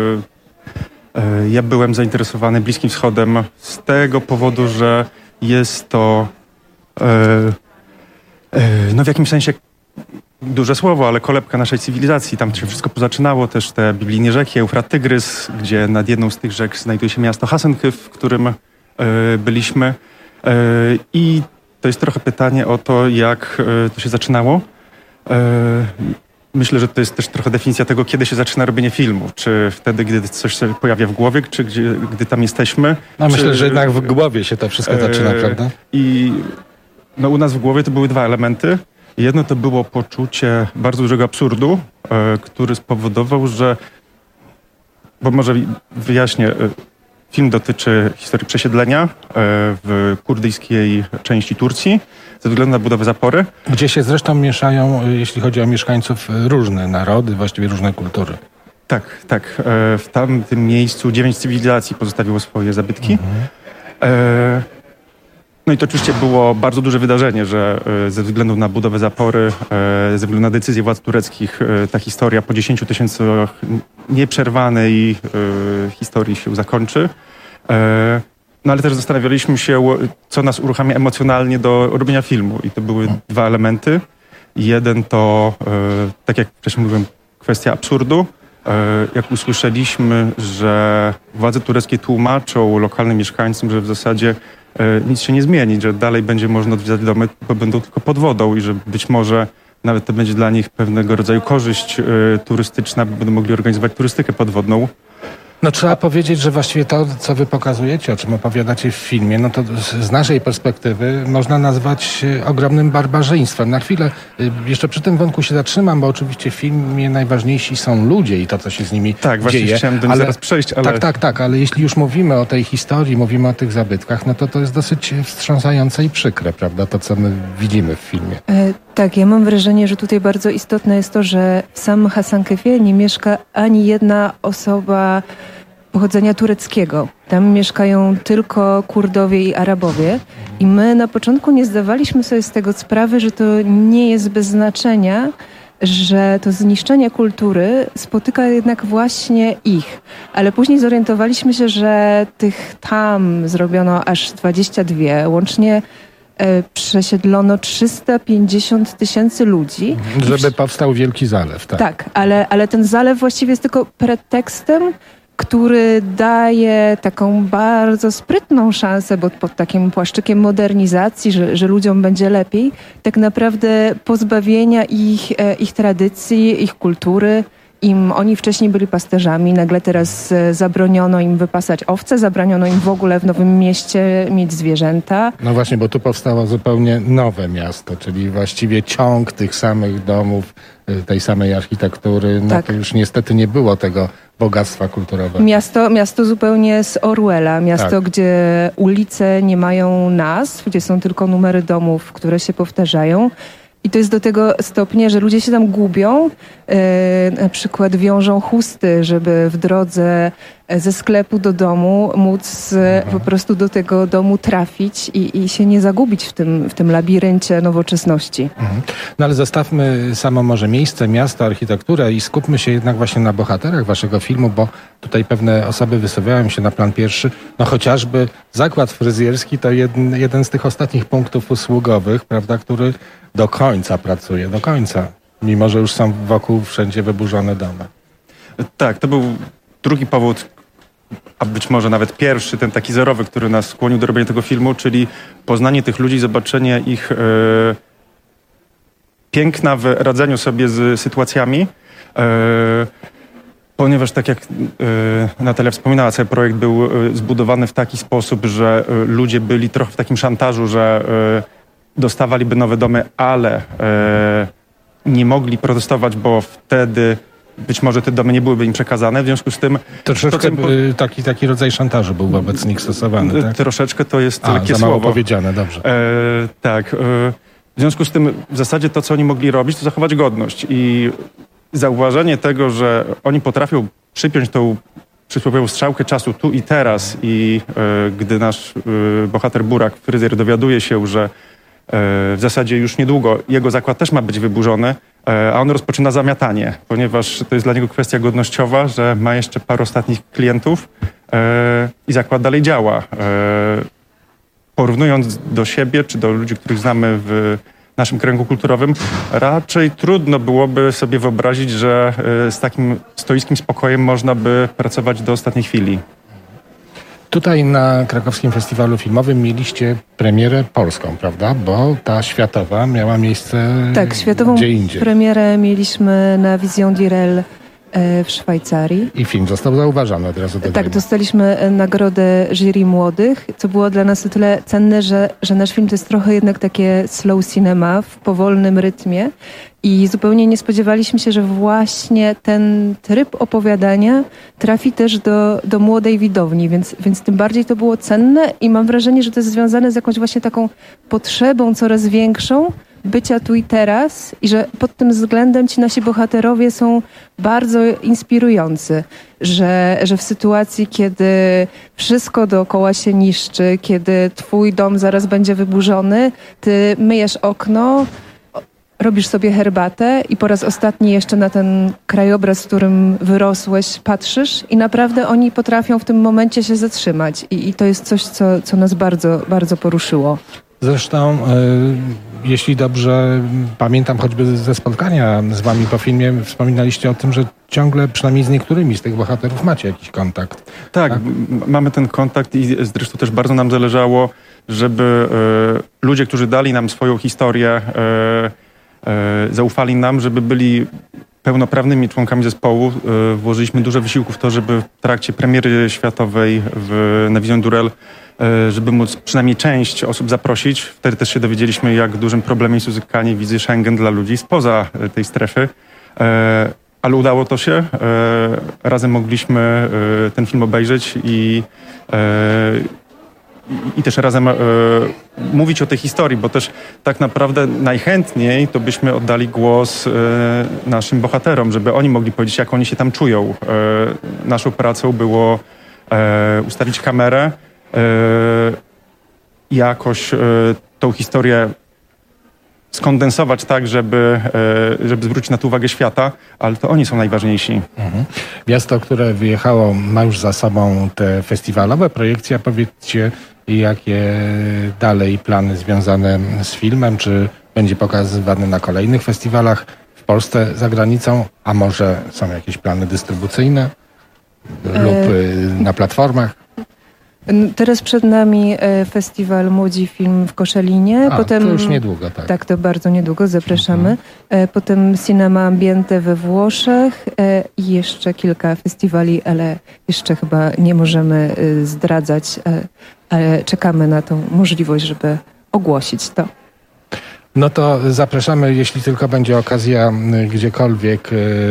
Ja byłem zainteresowany Bliskim Wschodem z tego powodu, że jest to no w jakimś sensie duże słowo, ale kolebka naszej cywilizacji. Tam się wszystko pozaczynało, też te biblijne rzeki, Eufrat, Tygrys, gdzie nad jedną z tych rzek znajduje się miasto Hasenkyf, w którym y, byliśmy. Y, I to jest trochę pytanie o to, jak y, to się zaczynało. Y, myślę, że to jest też trochę definicja tego, kiedy się zaczyna robienie filmu. Czy wtedy, gdy coś się pojawia w głowie, czy gdzie, gdy tam jesteśmy. No czy, myślę, że jednak w głowie się to wszystko zaczyna, y, prawda? I no, u nas w głowie to były dwa elementy. Jedno to było poczucie bardzo dużego absurdu, e, który spowodował, że, bo może wyjaśnię, e, film dotyczy historii przesiedlenia e, w kurdyjskiej części Turcji ze względu na budowę zapory. Gdzie się zresztą mieszają, jeśli chodzi o mieszkańców, różne narody, właściwie różne kultury. Tak, tak. E, w tamtym miejscu dziewięć cywilizacji pozostawiło swoje zabytki. Mhm. E, No i to oczywiście było bardzo duże wydarzenie, że ze względu na budowę zapory, ze względu na decyzje władz tureckich, ta historia po dziesięciu tysiącach nieprzerwanej historii się zakończy. No ale też zastanawialiśmy się, co nas uruchamia emocjonalnie do robienia filmu. I to były dwa elementy. Jeden to, tak jak wcześniej mówiłem, kwestia absurdu, jak usłyszeliśmy, że władze tureckie tłumaczą lokalnym mieszkańcom, że w zasadzie nic się nie zmieni, że dalej będzie można odwiedzać domy, bo będą tylko pod wodą i że być może nawet to będzie dla nich pewnego rodzaju korzyść turystyczna, bo będą mogli organizować turystykę podwodną. No trzeba powiedzieć, że właściwie to, co wy pokazujecie, o czym opowiadacie w filmie, no to z naszej perspektywy można nazwać ogromnym barbarzyństwem. Na chwilę jeszcze przy tym wątku się zatrzymam, bo oczywiście w filmie najważniejsi są ludzie i to, co się z nimi tak, dzieje. Tak, właśnie chciałem do nich zaraz przejść, ale... Tak, tak, tak, ale jeśli już mówimy o tej historii, mówimy o tych zabytkach, no to to jest dosyć wstrząsające i przykre, prawda, to, co my widzimy w filmie. E, tak, ja mam wrażenie, że tutaj bardzo istotne jest to, że w samym Hasankeyfie nie mieszka ani jedna osoba pochodzenia tureckiego. Tam mieszkają tylko Kurdowie i Arabowie i my na początku nie zdawaliśmy sobie z tego sprawy, że to nie jest bez znaczenia, że to zniszczenie kultury spotyka jednak właśnie ich. Ale później zorientowaliśmy się, że tych tam zrobiono aż dwadzieścia dwa, łącznie e, przesiedlono trzysta pięćdziesiąt tysięcy ludzi. Żeby powstał Wielki Zalew, tak. Tak, ale, ale ten zalew właściwie jest tylko pretekstem, który daje taką bardzo sprytną szansę, bo pod takim płaszczykiem modernizacji, że, że ludziom będzie lepiej, tak naprawdę pozbawienia ich, ich tradycji, ich kultury. Im oni wcześniej byli pasterzami, nagle teraz zabroniono im wypasać owce, zabroniono im w ogóle w Nowym Mieście mieć zwierzęta. No właśnie, bo tu powstało zupełnie nowe miasto, czyli właściwie ciąg tych samych domów, tej samej architektury. No tak. To już niestety nie było tego bogactwa kulturowego. Miasto, miasto zupełnie z Orwella, miasto, tak. Gdzie ulice nie mają nazw, gdzie są tylko numery domów, które się powtarzają. I to jest do tego stopnia, że ludzie się tam gubią, e, na przykład wiążą chusty, żeby w drodze ze sklepu do domu móc e, po prostu do tego domu trafić i, i się nie zagubić w tym, w tym labiryncie nowoczesności. Mhm. No ale zostawmy samo może miejsce, miasto, architekturę i skupmy się jednak właśnie na bohaterach waszego filmu, bo tutaj pewne osoby wysuwają się na plan pierwszy. No chociażby zakład fryzjerski to jeden, jeden z tych ostatnich punktów usługowych, prawda, który do końca pracuje, do końca, mimo że już są wokół wszędzie wyburzone domy. Tak, to był drugi powód, a być może nawet pierwszy, ten taki zerowy, który nas skłonił do robienia tego filmu, czyli poznanie tych ludzi, zobaczenie ich e, piękna w radzeniu sobie z sytuacjami. E, ponieważ tak jak e, Natalia wspominała, cały projekt był e, zbudowany w taki sposób, że e, ludzie byli trochę w takim szantażu, że e, dostawaliby nowe domy, ale e, nie mogli protestować, bo wtedy być może te domy nie byłyby im przekazane. W związku z tym... Troszeczkę to, po... taki, taki rodzaj szantażu był wobec nich stosowany, tak? Troszeczkę to jest A, lekkie za mało słowo. powiedziane, dobrze. E, tak. E, w związku z tym w zasadzie to, co oni mogli robić, to zachować godność. I zauważenie tego, że oni potrafią przypiąć tą przysłowiową strzałkę czasu tu i teraz i e, gdy nasz e, bohater Burak, fryzjer, dowiaduje się, że w zasadzie już niedługo jego zakład też ma być wyburzony, a on rozpoczyna zamiatanie, ponieważ to jest dla niego kwestia godnościowa, że ma jeszcze parę ostatnich klientów i zakład dalej działa. Porównując do siebie, czy do ludzi, których znamy w naszym kręgu kulturowym, raczej trudno byłoby sobie wyobrazić, że z takim stoickim spokojem można by pracować do ostatniej chwili. Tutaj na Krakowskim Festiwalu Filmowym mieliście premierę polską, prawda? Bo ta światowa miała miejsce tak, światową gdzie indziej. Premierę mieliśmy na Vision d'Irel w Szwajcarii. I film został zauważony od razu. Tak, dostaliśmy nagrodę jury młodych, co było dla nas o tyle cenne, że, że nasz film to jest trochę jednak takie slow cinema w powolnym rytmie i zupełnie nie spodziewaliśmy się, że właśnie ten tryb opowiadania trafi też do, do młodej widowni, więc, więc tym bardziej to było cenne i mam wrażenie, że to jest związane z jakąś właśnie taką potrzebą coraz większą bycia tu i teraz i że pod tym względem ci nasi bohaterowie są bardzo inspirujący, że, że w sytuacji, kiedy wszystko dookoła się niszczy, kiedy twój dom zaraz będzie wyburzony, ty myjesz okno, robisz sobie herbatę i po raz ostatni jeszcze na ten krajobraz, w którym wyrosłeś, patrzysz i naprawdę oni potrafią w tym momencie się zatrzymać i, i to jest coś, co, co nas bardzo, bardzo poruszyło. Zresztą, y, jeśli dobrze pamiętam, choćby ze spotkania z wami po filmie, wspominaliście o tym, że ciągle przynajmniej z niektórymi z tych bohaterów macie jakiś kontakt. Tak, tak? mamy ten kontakt i zresztą też bardzo nam zależało, żeby y, ludzie, którzy dali nam swoją historię, y, y, zaufali nam, żeby byli pełnoprawnymi członkami zespołu. Y, włożyliśmy dużo wysiłku w to, żeby w trakcie premiery światowej w, na Vision Durel, y, żeby móc przynajmniej część osób zaprosić. Wtedy też się dowiedzieliśmy, jak dużym problemem jest uzyskanie wizy Schengen dla ludzi spoza y, tej strefy. Y, ale udało to się. Y, razem mogliśmy y, ten film obejrzeć i y, I też razem e, mówić o tej historii, bo też tak naprawdę najchętniej to byśmy oddali głos e, naszym bohaterom, żeby oni mogli powiedzieć, jak oni się tam czują. E, naszą pracą było e, ustawić kamerę i e, jakoś e, tą historię skondensować tak, żeby, e, żeby zwrócić na to uwagę świata, ale to oni są najważniejsi. Mhm. Miasto, które wyjechało, ma już za sobą te festiwalowe projekcje. Powiedzcie, jakie dalej plany związane z filmem? Czy będzie pokazywany na kolejnych festiwalach w Polsce, za granicą? A może są jakieś plany dystrybucyjne e... lub na platformach? Teraz przed nami festiwal Młodzi Film w Koszalinie. A, Potem, to już niedługo, tak. Tak, to bardzo niedługo, zapraszamy. Mhm. Potem Cinema Ambiente we Włoszech i jeszcze kilka festiwali, ale jeszcze chyba nie możemy zdradzać, ale czekamy na tą możliwość, żeby ogłosić to. No to zapraszamy, jeśli tylko będzie okazja gdziekolwiek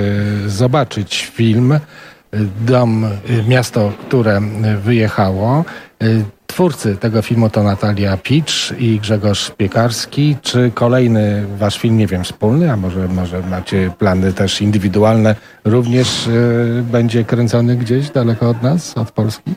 zobaczyć film. Dom, miasto, które wyjechało. Twórcy tego filmu to Natalia Picz i Grzegorz Piekarski. Czy kolejny wasz film, nie wiem, wspólny, a może, może macie plany też indywidualne, również y, będzie kręcony gdzieś daleko od nas, od Polski?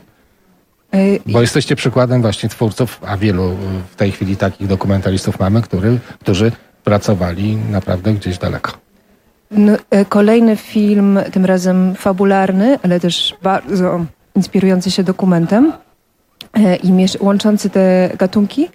Bo jesteście przykładem właśnie twórców, a wielu w tej chwili takich dokumentalistów mamy, który, którzy pracowali naprawdę gdzieś daleko. No, kolejny film, tym razem fabularny, ale też bardzo inspirujący się dokumentem e, i miesz- łączący te gatunki.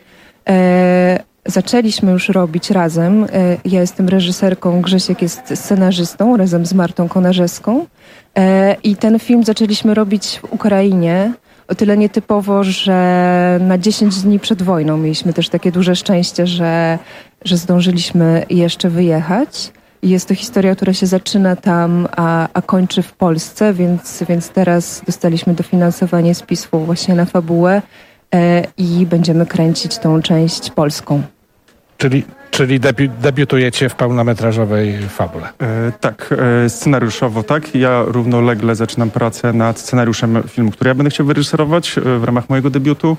E, zaczęliśmy już robić razem. E, ja jestem reżyserką, Grzesiek jest scenarzystą razem z Martą Konarzewską. E, I ten film zaczęliśmy robić w Ukrainie. O tyle nietypowo, że na dziesięć dni przed wojną mieliśmy też takie duże szczęście, że, że zdążyliśmy jeszcze wyjechać. Jest to historia, która się zaczyna tam, a, a kończy w Polsce, więc, więc teraz dostaliśmy dofinansowanie z P I S U właśnie na fabułę e, i będziemy kręcić tą część polską. Czyli, czyli debi- debiutujecie w pełnometrażowej fabule? E, tak, e, scenariuszowo tak. Ja równolegle zaczynam pracę nad scenariuszem filmu, który ja będę chciał wyreżyserować e, w ramach mojego debiutu.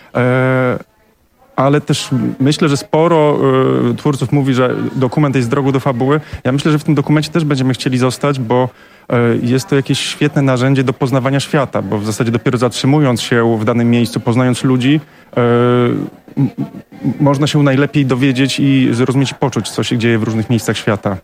E, ale też myślę, że sporo y, twórców mówi, że dokument jest drogą do fabuły. Ja myślę, że w tym dokumencie też będziemy chcieli zostać, bo y, jest to jakieś świetne narzędzie do poznawania świata, bo w zasadzie dopiero zatrzymując się w danym miejscu, poznając ludzi, y, m- można się najlepiej dowiedzieć i zrozumieć i poczuć, co się dzieje w różnych miejscach świata.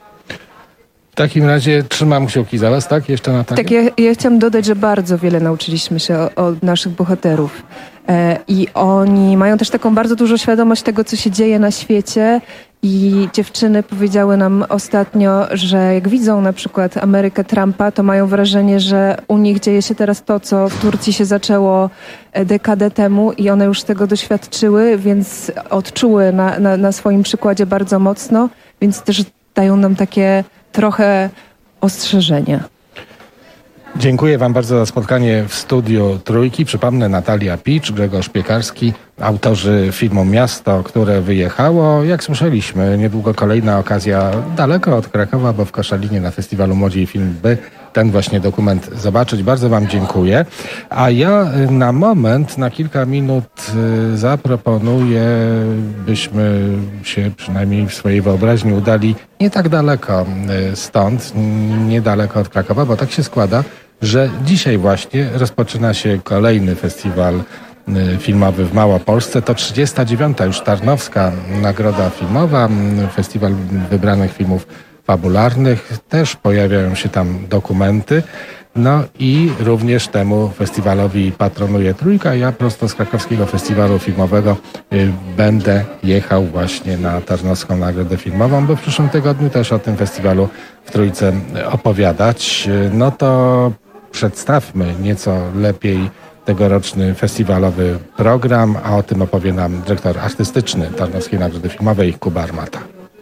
W takim razie trzymam kciuki za was, tak? Jeszcze na Tak, ja, ja chciałam dodać, że bardzo wiele nauczyliśmy się od naszych bohaterów. E, I oni mają też taką bardzo dużą świadomość tego, co się dzieje na świecie. I dziewczyny powiedziały nam ostatnio, że jak widzą na przykład Amerykę Trumpa, to mają wrażenie, że u nich dzieje się teraz to, co w Turcji się zaczęło dekadę temu i one już tego doświadczyły, więc odczuły na, na, na swoim przykładzie bardzo mocno, więc też dają nam takie trochę ostrzeżenia. Dziękuję wam bardzo za spotkanie w studiu Trójki. Przypomnę, Natalia Picz, Grzegorz Piekarski, autorzy filmu Miasto, które wyjechało. Jak słyszeliśmy, niedługo kolejna okazja daleko od Krakowa, bo w Koszalinie na festiwalu Młodzi Film, by ten właśnie dokument zobaczyć. Bardzo wam dziękuję. A ja na moment, na kilka minut zaproponuję, byśmy się przynajmniej w swojej wyobraźni udali nie tak daleko stąd, niedaleko od Krakowa, bo tak się składa, że dzisiaj właśnie rozpoczyna się kolejny festiwal filmowy w Małopolsce. To trzydziesta dziewiąta już Tarnowska Nagroda Filmowa, festiwal wybranych filmów fabularnych. Też pojawiają się tam dokumenty. No i również temu festiwalowi patronuje Trójka. Ja prosto z Krakowskiego Festiwalu Filmowego y, będę jechał właśnie na Tarnowską Nagrodę Filmową, bo w przyszłym tygodniu też o tym festiwalu w Trójce opowiadać. Y, no to przedstawmy nieco lepiej tegoroczny festiwalowy program, a o tym opowie nam dyrektor artystyczny Tarnowskiej Nagrody Filmowej Kuba Armata.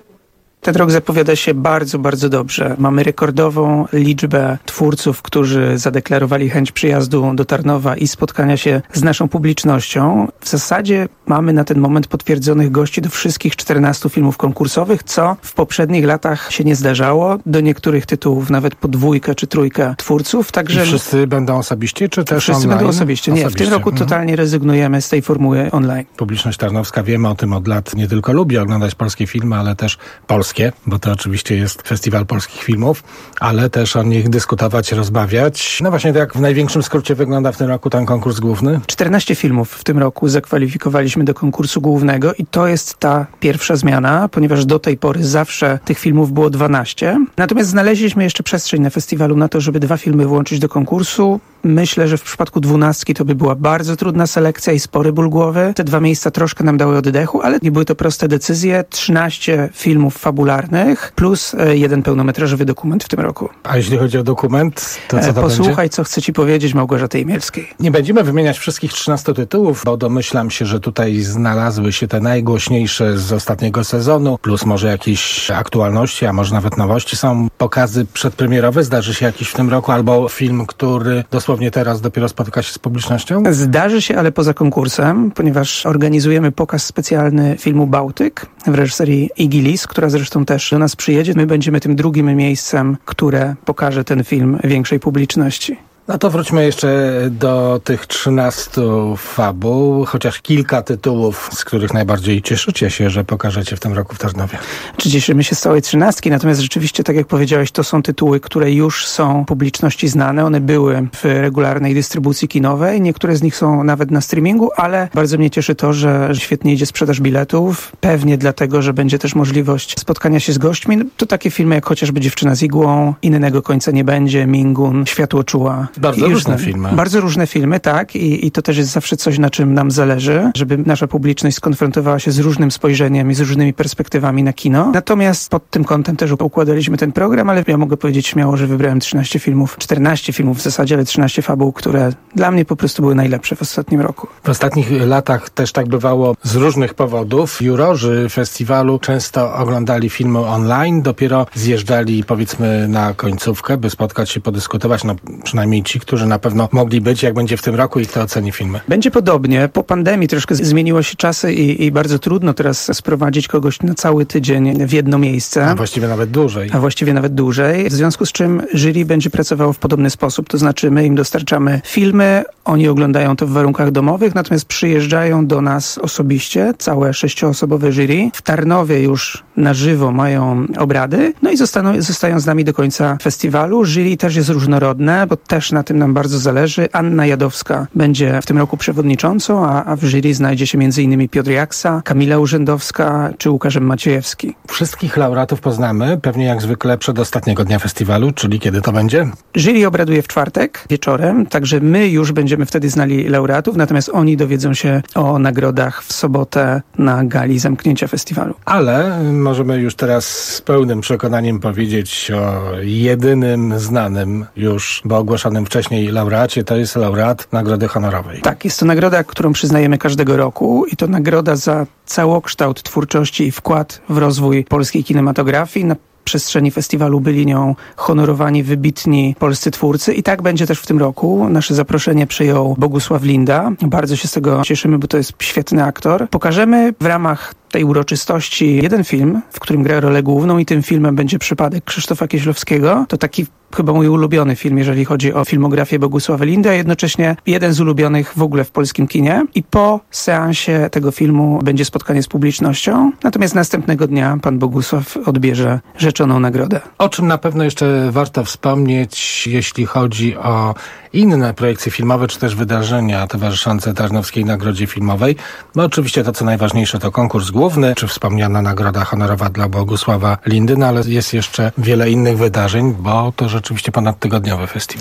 Ten rok zapowiada się bardzo, bardzo dobrze. Mamy rekordową liczbę twórców, którzy zadeklarowali chęć przyjazdu do Tarnowa i spotkania się z naszą publicznością. W zasadzie mamy na ten moment potwierdzonych gości do wszystkich czternastu filmów konkursowych, co w poprzednich latach się nie zdarzało. Do niektórych tytułów nawet po dwójkę czy trójkę twórców. Także I wszyscy będą osobiście, czy też wszyscy online? będą osobiście. Nie, osobiście. w tym roku mhm. totalnie rezygnujemy z tej formuły online. Publiczność tarnowska, wiemy o tym od lat, nie tylko lubi oglądać polskie filmy, ale też polskie, bo to oczywiście jest festiwal polskich filmów, ale też o nich dyskutować, rozmawiać. No właśnie tak w największym skrócie wygląda w tym roku ten konkurs główny. czternaście filmów w tym roku zakwalifikowaliśmy do konkursu głównego i to jest ta pierwsza zmiana, ponieważ do tej pory zawsze tych filmów było dwanaście. Natomiast znaleźliśmy jeszcze przestrzeń na festiwalu na to, żeby dwa filmy włączyć do konkursu. Myślę, że w przypadku dwunastki to by była bardzo trudna selekcja i spory ból głowy. Te dwa miejsca troszkę nam dały oddechu, ale nie były to proste decyzje. trzynaście filmów fabularnych plus jeden pełnometrażowy dokument w tym roku. A jeśli chodzi o dokument, to co to Posłuchaj, będzie? co chcę ci powiedzieć, Małgorzaty Jemielskiej. Nie będziemy wymieniać wszystkich trzynastu tytułów, bo domyślam się, że tutaj znalazły się te najgłośniejsze z ostatniego sezonu, plus może jakieś aktualności, a może nawet nowości. Są pokazy przedpremierowe, zdarzy się jakiś w tym roku, albo film, który dosłownie teraz dopiero spotyka się z publicznością? Zdarzy się, ale poza konkursem, ponieważ organizujemy pokaz specjalny filmu Bałtyk w reżyserii Iggy Lis, która zresztą też do nas przyjedzie. My będziemy tym drugim miejscem, które pokaże ten film większej publiczności. No to wróćmy jeszcze do tych trzynastu fabuł, chociaż kilka tytułów, z których najbardziej cieszycie się, że pokażecie w tym roku w Tarnowie. Czy cieszymy się z całej trzynastki, natomiast rzeczywiście, tak jak powiedziałeś, to są tytuły, które już są publiczności znane. One były w regularnej dystrybucji kinowej, niektóre z nich są nawet na streamingu, ale bardzo mnie cieszy to, że świetnie idzie sprzedaż biletów. Pewnie dlatego, że będzie też możliwość spotkania się z gośćmi. To takie filmy jak chociażby Dziewczyna z igłą, Innego końca nie będzie, Mingun, Światłoczuła. Bardzo I różne filmy. Bardzo różne filmy, tak. I, I to też jest zawsze coś, na czym nam zależy, żeby nasza publiczność skonfrontowała się z różnym spojrzeniem i z różnymi perspektywami na kino. Natomiast pod tym kątem też układaliśmy ten program, ale ja mogę powiedzieć śmiało, że wybrałem trzynaście filmów, czternaście filmów w zasadzie, ale trzynaście fabuł, które dla mnie po prostu były najlepsze w ostatnim roku. W ostatnich latach też tak bywało z różnych powodów. Jurorzy festiwalu często oglądali filmy online, dopiero zjeżdżali powiedzmy na końcówkę, by spotkać się, podyskutować, no przynajmniej ci, którzy na pewno mogli być, jak będzie w tym roku i kto oceni filmy. Będzie podobnie. Po pandemii troszkę zmieniły się czasy i, i bardzo trudno teraz sprowadzić kogoś na cały tydzień w jedno miejsce. A właściwie nawet dłużej. A właściwie nawet dłużej. W związku z czym jury będzie pracowało w podobny sposób. To znaczy my im dostarczamy filmy, oni oglądają to w warunkach domowych, natomiast przyjeżdżają do nas osobiście, całe sześcioosobowe jury. W Tarnowie już na żywo mają obrady, no i zostaną, zostają z nami do końca festiwalu. Jury też jest różnorodne, bo też na tym nam bardzo zależy. Anna Jadowska będzie w tym roku przewodniczącą, a, a w jury znajdzie się między innymi Piotr Jaksa, Kamila Urzędowska czy Łukasz Maciejewski. Wszystkich laureatów poznamy pewnie jak zwykle przedostatniego dnia festiwalu, czyli kiedy to będzie? Jury obraduje w czwartek wieczorem, także my już będziemy wtedy znali laureatów, natomiast oni dowiedzą się o nagrodach w sobotę na gali zamknięcia festiwalu. Ale możemy już teraz z pełnym przekonaniem powiedzieć o jedynym znanym już, bo ogłoszonym wcześniej laureacie, to jest laureat Nagrody Honorowej. Tak, jest to nagroda, którą przyznajemy każdego roku i to nagroda za całokształt twórczości i wkład w rozwój polskiej kinematografii. Na przestrzeni festiwalu byli nią honorowani wybitni polscy twórcy i tak będzie też w tym roku. Nasze zaproszenie przyjął Bogusław Linda. Bardzo się z tego cieszymy, bo to jest świetny aktor. Pokażemy w ramach tej uroczystości jeden film, w którym gra rolę główną i tym filmem będzie Przypadek Krzysztofa Kieślowskiego. To taki chyba mój ulubiony film, jeżeli chodzi o filmografię Bogusława Lindy, a jednocześnie jeden z ulubionych w ogóle w polskim kinie. I po seansie tego filmu będzie spotkanie z publicznością. Natomiast następnego dnia pan Bogusław odbierze rzeczoną nagrodę. O czym na pewno jeszcze warto wspomnieć, jeśli chodzi o inne projekcje filmowe, czy też wydarzenia towarzyszące Tarnowskiej Nagrodzie Filmowej. No oczywiście to, co najważniejsze, to konkurs główny, czy wspomniana nagroda honorowa dla Bogusława Lindy, no ale jest jeszcze wiele innych wydarzeń, bo to rzeczywiście ponadtygodniowy festiwal.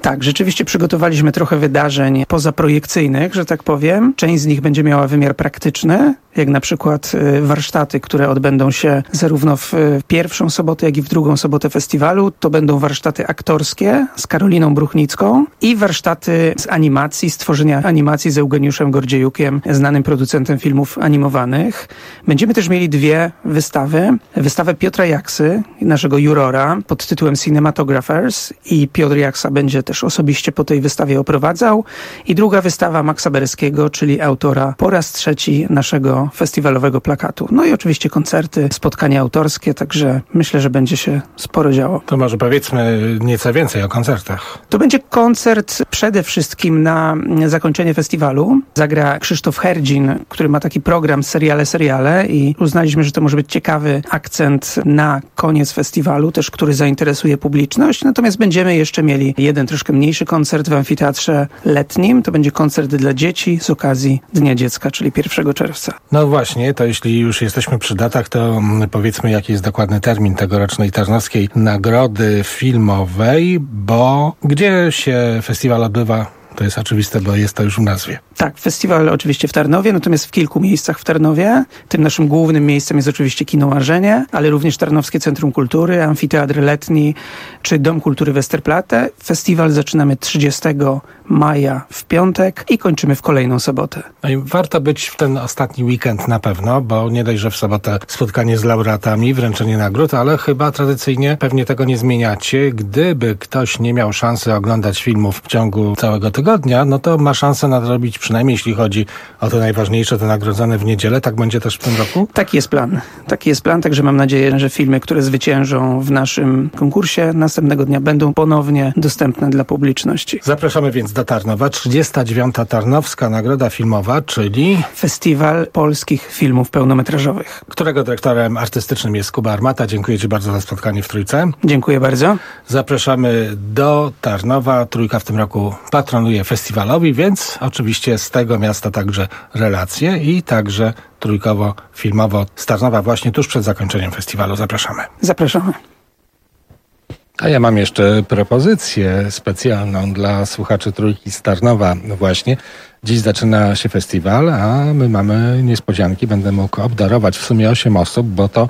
Tak, rzeczywiście przygotowaliśmy trochę wydarzeń pozaprojekcyjnych, że tak powiem. Część z nich będzie miała wymiar praktyczny, jak na przykład warsztaty, które odbędą się zarówno w pierwszą sobotę, jak i w drugą sobotę festiwalu. To będą warsztaty aktorskie z Karoliną Bruchnicką i warsztaty z animacji, stworzenia animacji z Eugeniuszem Gordziejukiem, znanym producentem filmów animowanych. Będziemy też mieli dwie wystawy. Wystawę Piotra Jaksy, naszego jurora, pod tytułem Cinematographers, i Piotr Jaksa będzie też osobiście po tej wystawie oprowadzał. I druga wystawa Maxa Bereskiego, czyli autora po raz trzeci naszego festiwalowego plakatu. No i oczywiście koncerty, spotkania autorskie, także myślę, że będzie się sporo działo. To może powiedzmy nieco więcej o koncertach. To będzie koncert przede wszystkim na zakończenie festiwalu. Zagra Krzysztof Herdzin, który ma taki program seriale, seriale i uznaliśmy, że to może być ciekawy akcent na koniec festiwalu, też który zainteresuje publiczność. Natomiast będziemy jeszcze mieli jeden troszkę mniejszy koncert w amfiteatrze letnim. To będzie koncert dla dzieci z okazji Dnia Dziecka, czyli pierwszego czerwca. No właśnie, to jeśli już jesteśmy przy datach, to powiedzmy, jaki jest dokładny termin tegorocznej Tarnowskiej Nagrody Filmowej, bo gdzie się festiwal odbywa? To jest oczywiste, bo jest to już w nazwie. Tak, festiwal oczywiście w Tarnowie, natomiast w kilku miejscach w Tarnowie. Tym naszym głównym miejscem jest oczywiście Kino Marzenie, ale również Tarnowskie Centrum Kultury, Amfiteatr Letni czy Dom Kultury Westerplatte. Festiwal zaczynamy trzydziestego maja w piątek i kończymy w kolejną sobotę. No i warto być w ten ostatni weekend na pewno, bo nie dość, że w sobotę spotkanie z laureatami, wręczenie nagród, ale chyba tradycyjnie pewnie tego nie zmieniacie. Gdyby ktoś nie miał szansy oglądać filmów w ciągu całego tygodnia, no to ma szansę nadrobić, przynajmniej jeśli chodzi o te najważniejsze, te nagrodzone w niedzielę. Tak będzie też w tym roku? Taki jest plan. Taki jest plan, także mam nadzieję, że filmy, które zwyciężą w naszym konkursie następnego dnia, będą ponownie dostępne dla publiczności. Zapraszamy więc do Tarnowa. trzydziesta dziewiąta Tarnowska Nagroda Filmowa, czyli Festiwal Polskich Filmów Pełnometrażowych, którego dyrektorem artystycznym jest Kuba Armata. Dziękuję Ci bardzo za spotkanie w Trójce. Dziękuję bardzo. Zapraszamy do Tarnowa. Trójka w tym roku patronuje festiwalowi, więc oczywiście z tego miasta także relacje i także trójkowo-filmowo z Tarnowa właśnie tuż przed zakończeniem festiwalu. Zapraszamy. Zapraszamy. A ja mam jeszcze propozycję specjalną dla słuchaczy Trójki z Tarnowa właśnie. Dziś zaczyna się festiwal, a my mamy niespodzianki. Będę mógł obdarować w sumie osiem osób, bo to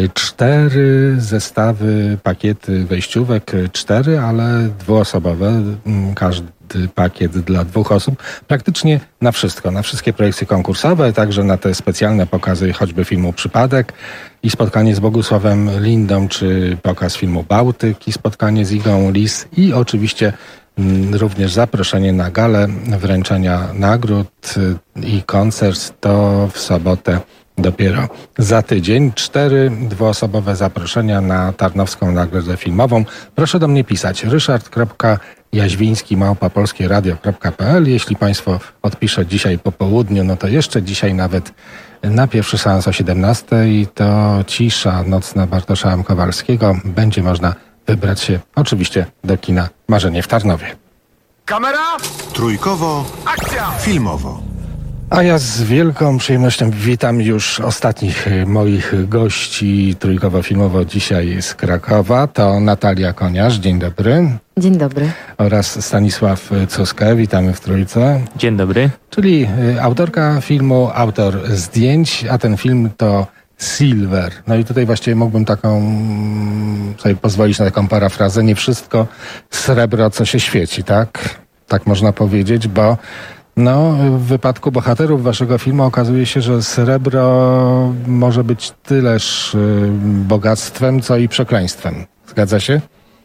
cztery zestawy, pakiety wejściówek, cztery, ale dwuosobowe. Każdy pakiet dla dwóch osób. Praktycznie na wszystko, na wszystkie projekcje konkursowe, także na te specjalne pokazy choćby filmu Przypadek i spotkanie z Bogusławem Lindą, czy pokaz filmu Bałtyk i spotkanie z Igą Lis i oczywiście również zaproszenie na galę wręczenia nagród i koncert to w sobotę dopiero za tydzień. Cztery dwuosobowe zaproszenia na Tarnowską Nagrodę Filmową. Proszę do mnie pisać ryszard kropka jaźwiński małpa polskie radio kropka p l. Jeśli Państwo odpiszę dzisiaj po południu, no to jeszcze dzisiaj nawet na pierwszy seans o siedemnastej to cisza nocna Bartosza M. Kowalskiego. Będzie można wybrać się oczywiście do kina Marzenie w Tarnowie. Kamera! Trójkowo, akcja! Filmowo. A ja z wielką przyjemnością witam już ostatnich moich gości trójkowo-filmowo dzisiaj z Krakowa. To Natalia Koniarz, dzień dobry. Dzień dobry. Oraz Stanisław Cuskę, witamy w Trójce. Dzień dobry. Czyli autorka filmu, autor zdjęć, a ten film to Silver. No i tutaj właściwie mógłbym taką sobie pozwolić na taką parafrazę. Nie wszystko srebro, co się świeci, tak? Tak można powiedzieć, bo no, w wypadku bohaterów waszego filmu okazuje się, że srebro może być tyleż bogactwem, co i przekleństwem. Zgadza się?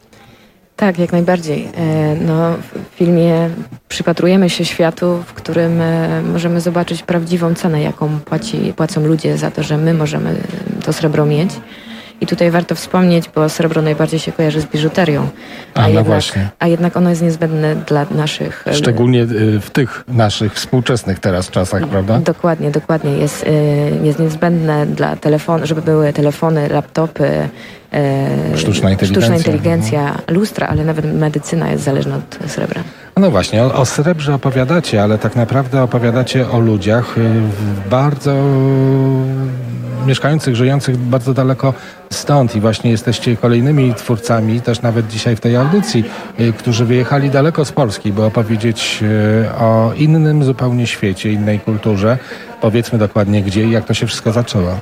Tak, jak najbardziej. No, w filmie przypatrujemy się światu, w którym możemy zobaczyć prawdziwą cenę, jaką płaci, płacą ludzie za to, że my możemy to srebro mieć. I tutaj warto wspomnieć, bo srebro najbardziej się kojarzy z biżuterią. A, a, no jednak, właśnie. a jednak ono jest niezbędne dla naszych... Szczególnie w tych naszych współczesnych teraz czasach, prawda? Dokładnie, dokładnie. Jest, jest niezbędne dla telefonu, żeby były telefony, laptopy, sztuczna inteligencja, sztuczna inteligencja lustra, ale nawet medycyna jest zależna od srebra. No właśnie, o, o srebrze opowiadacie, ale tak naprawdę opowiadacie o ludziach w bardzo mieszkających, żyjących bardzo daleko stąd i właśnie jesteście kolejnymi twórcami, też nawet dzisiaj w tej audycji, y, którzy wyjechali daleko z Polski, by opowiedzieć y, o innym zupełnie świecie, innej kulturze. Powiedzmy dokładnie gdzie i jak to się wszystko zaczęło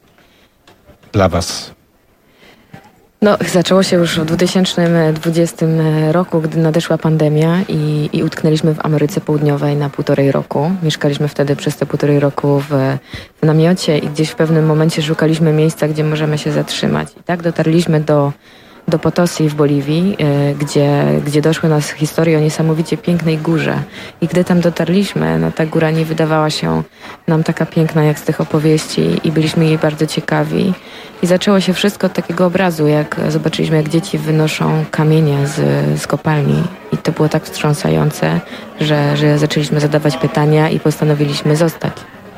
dla was. No, zaczęło się już w dwa tysiące dwudziestym roku, gdy nadeszła pandemia i, i utknęliśmy w Ameryce Południowej na półtorej roku. Mieszkaliśmy wtedy przez te półtorej roku w, w namiocie i gdzieś w pewnym momencie szukaliśmy miejsca, gdzie możemy się zatrzymać. I tak dotarliśmy do, do Potosi w Boliwii, y, gdzie, gdzie doszły nas historie o niesamowicie pięknej górze. I gdy tam dotarliśmy, no ta góra nie wydawała się nam taka piękna jak z tych opowieści i byliśmy jej bardzo ciekawi. I zaczęło się wszystko od takiego obrazu, jak zobaczyliśmy, jak dzieci wynoszą kamienie z, z kopalni. I to było tak wstrząsające, że, że zaczęliśmy zadawać pytania i postanowiliśmy zostać.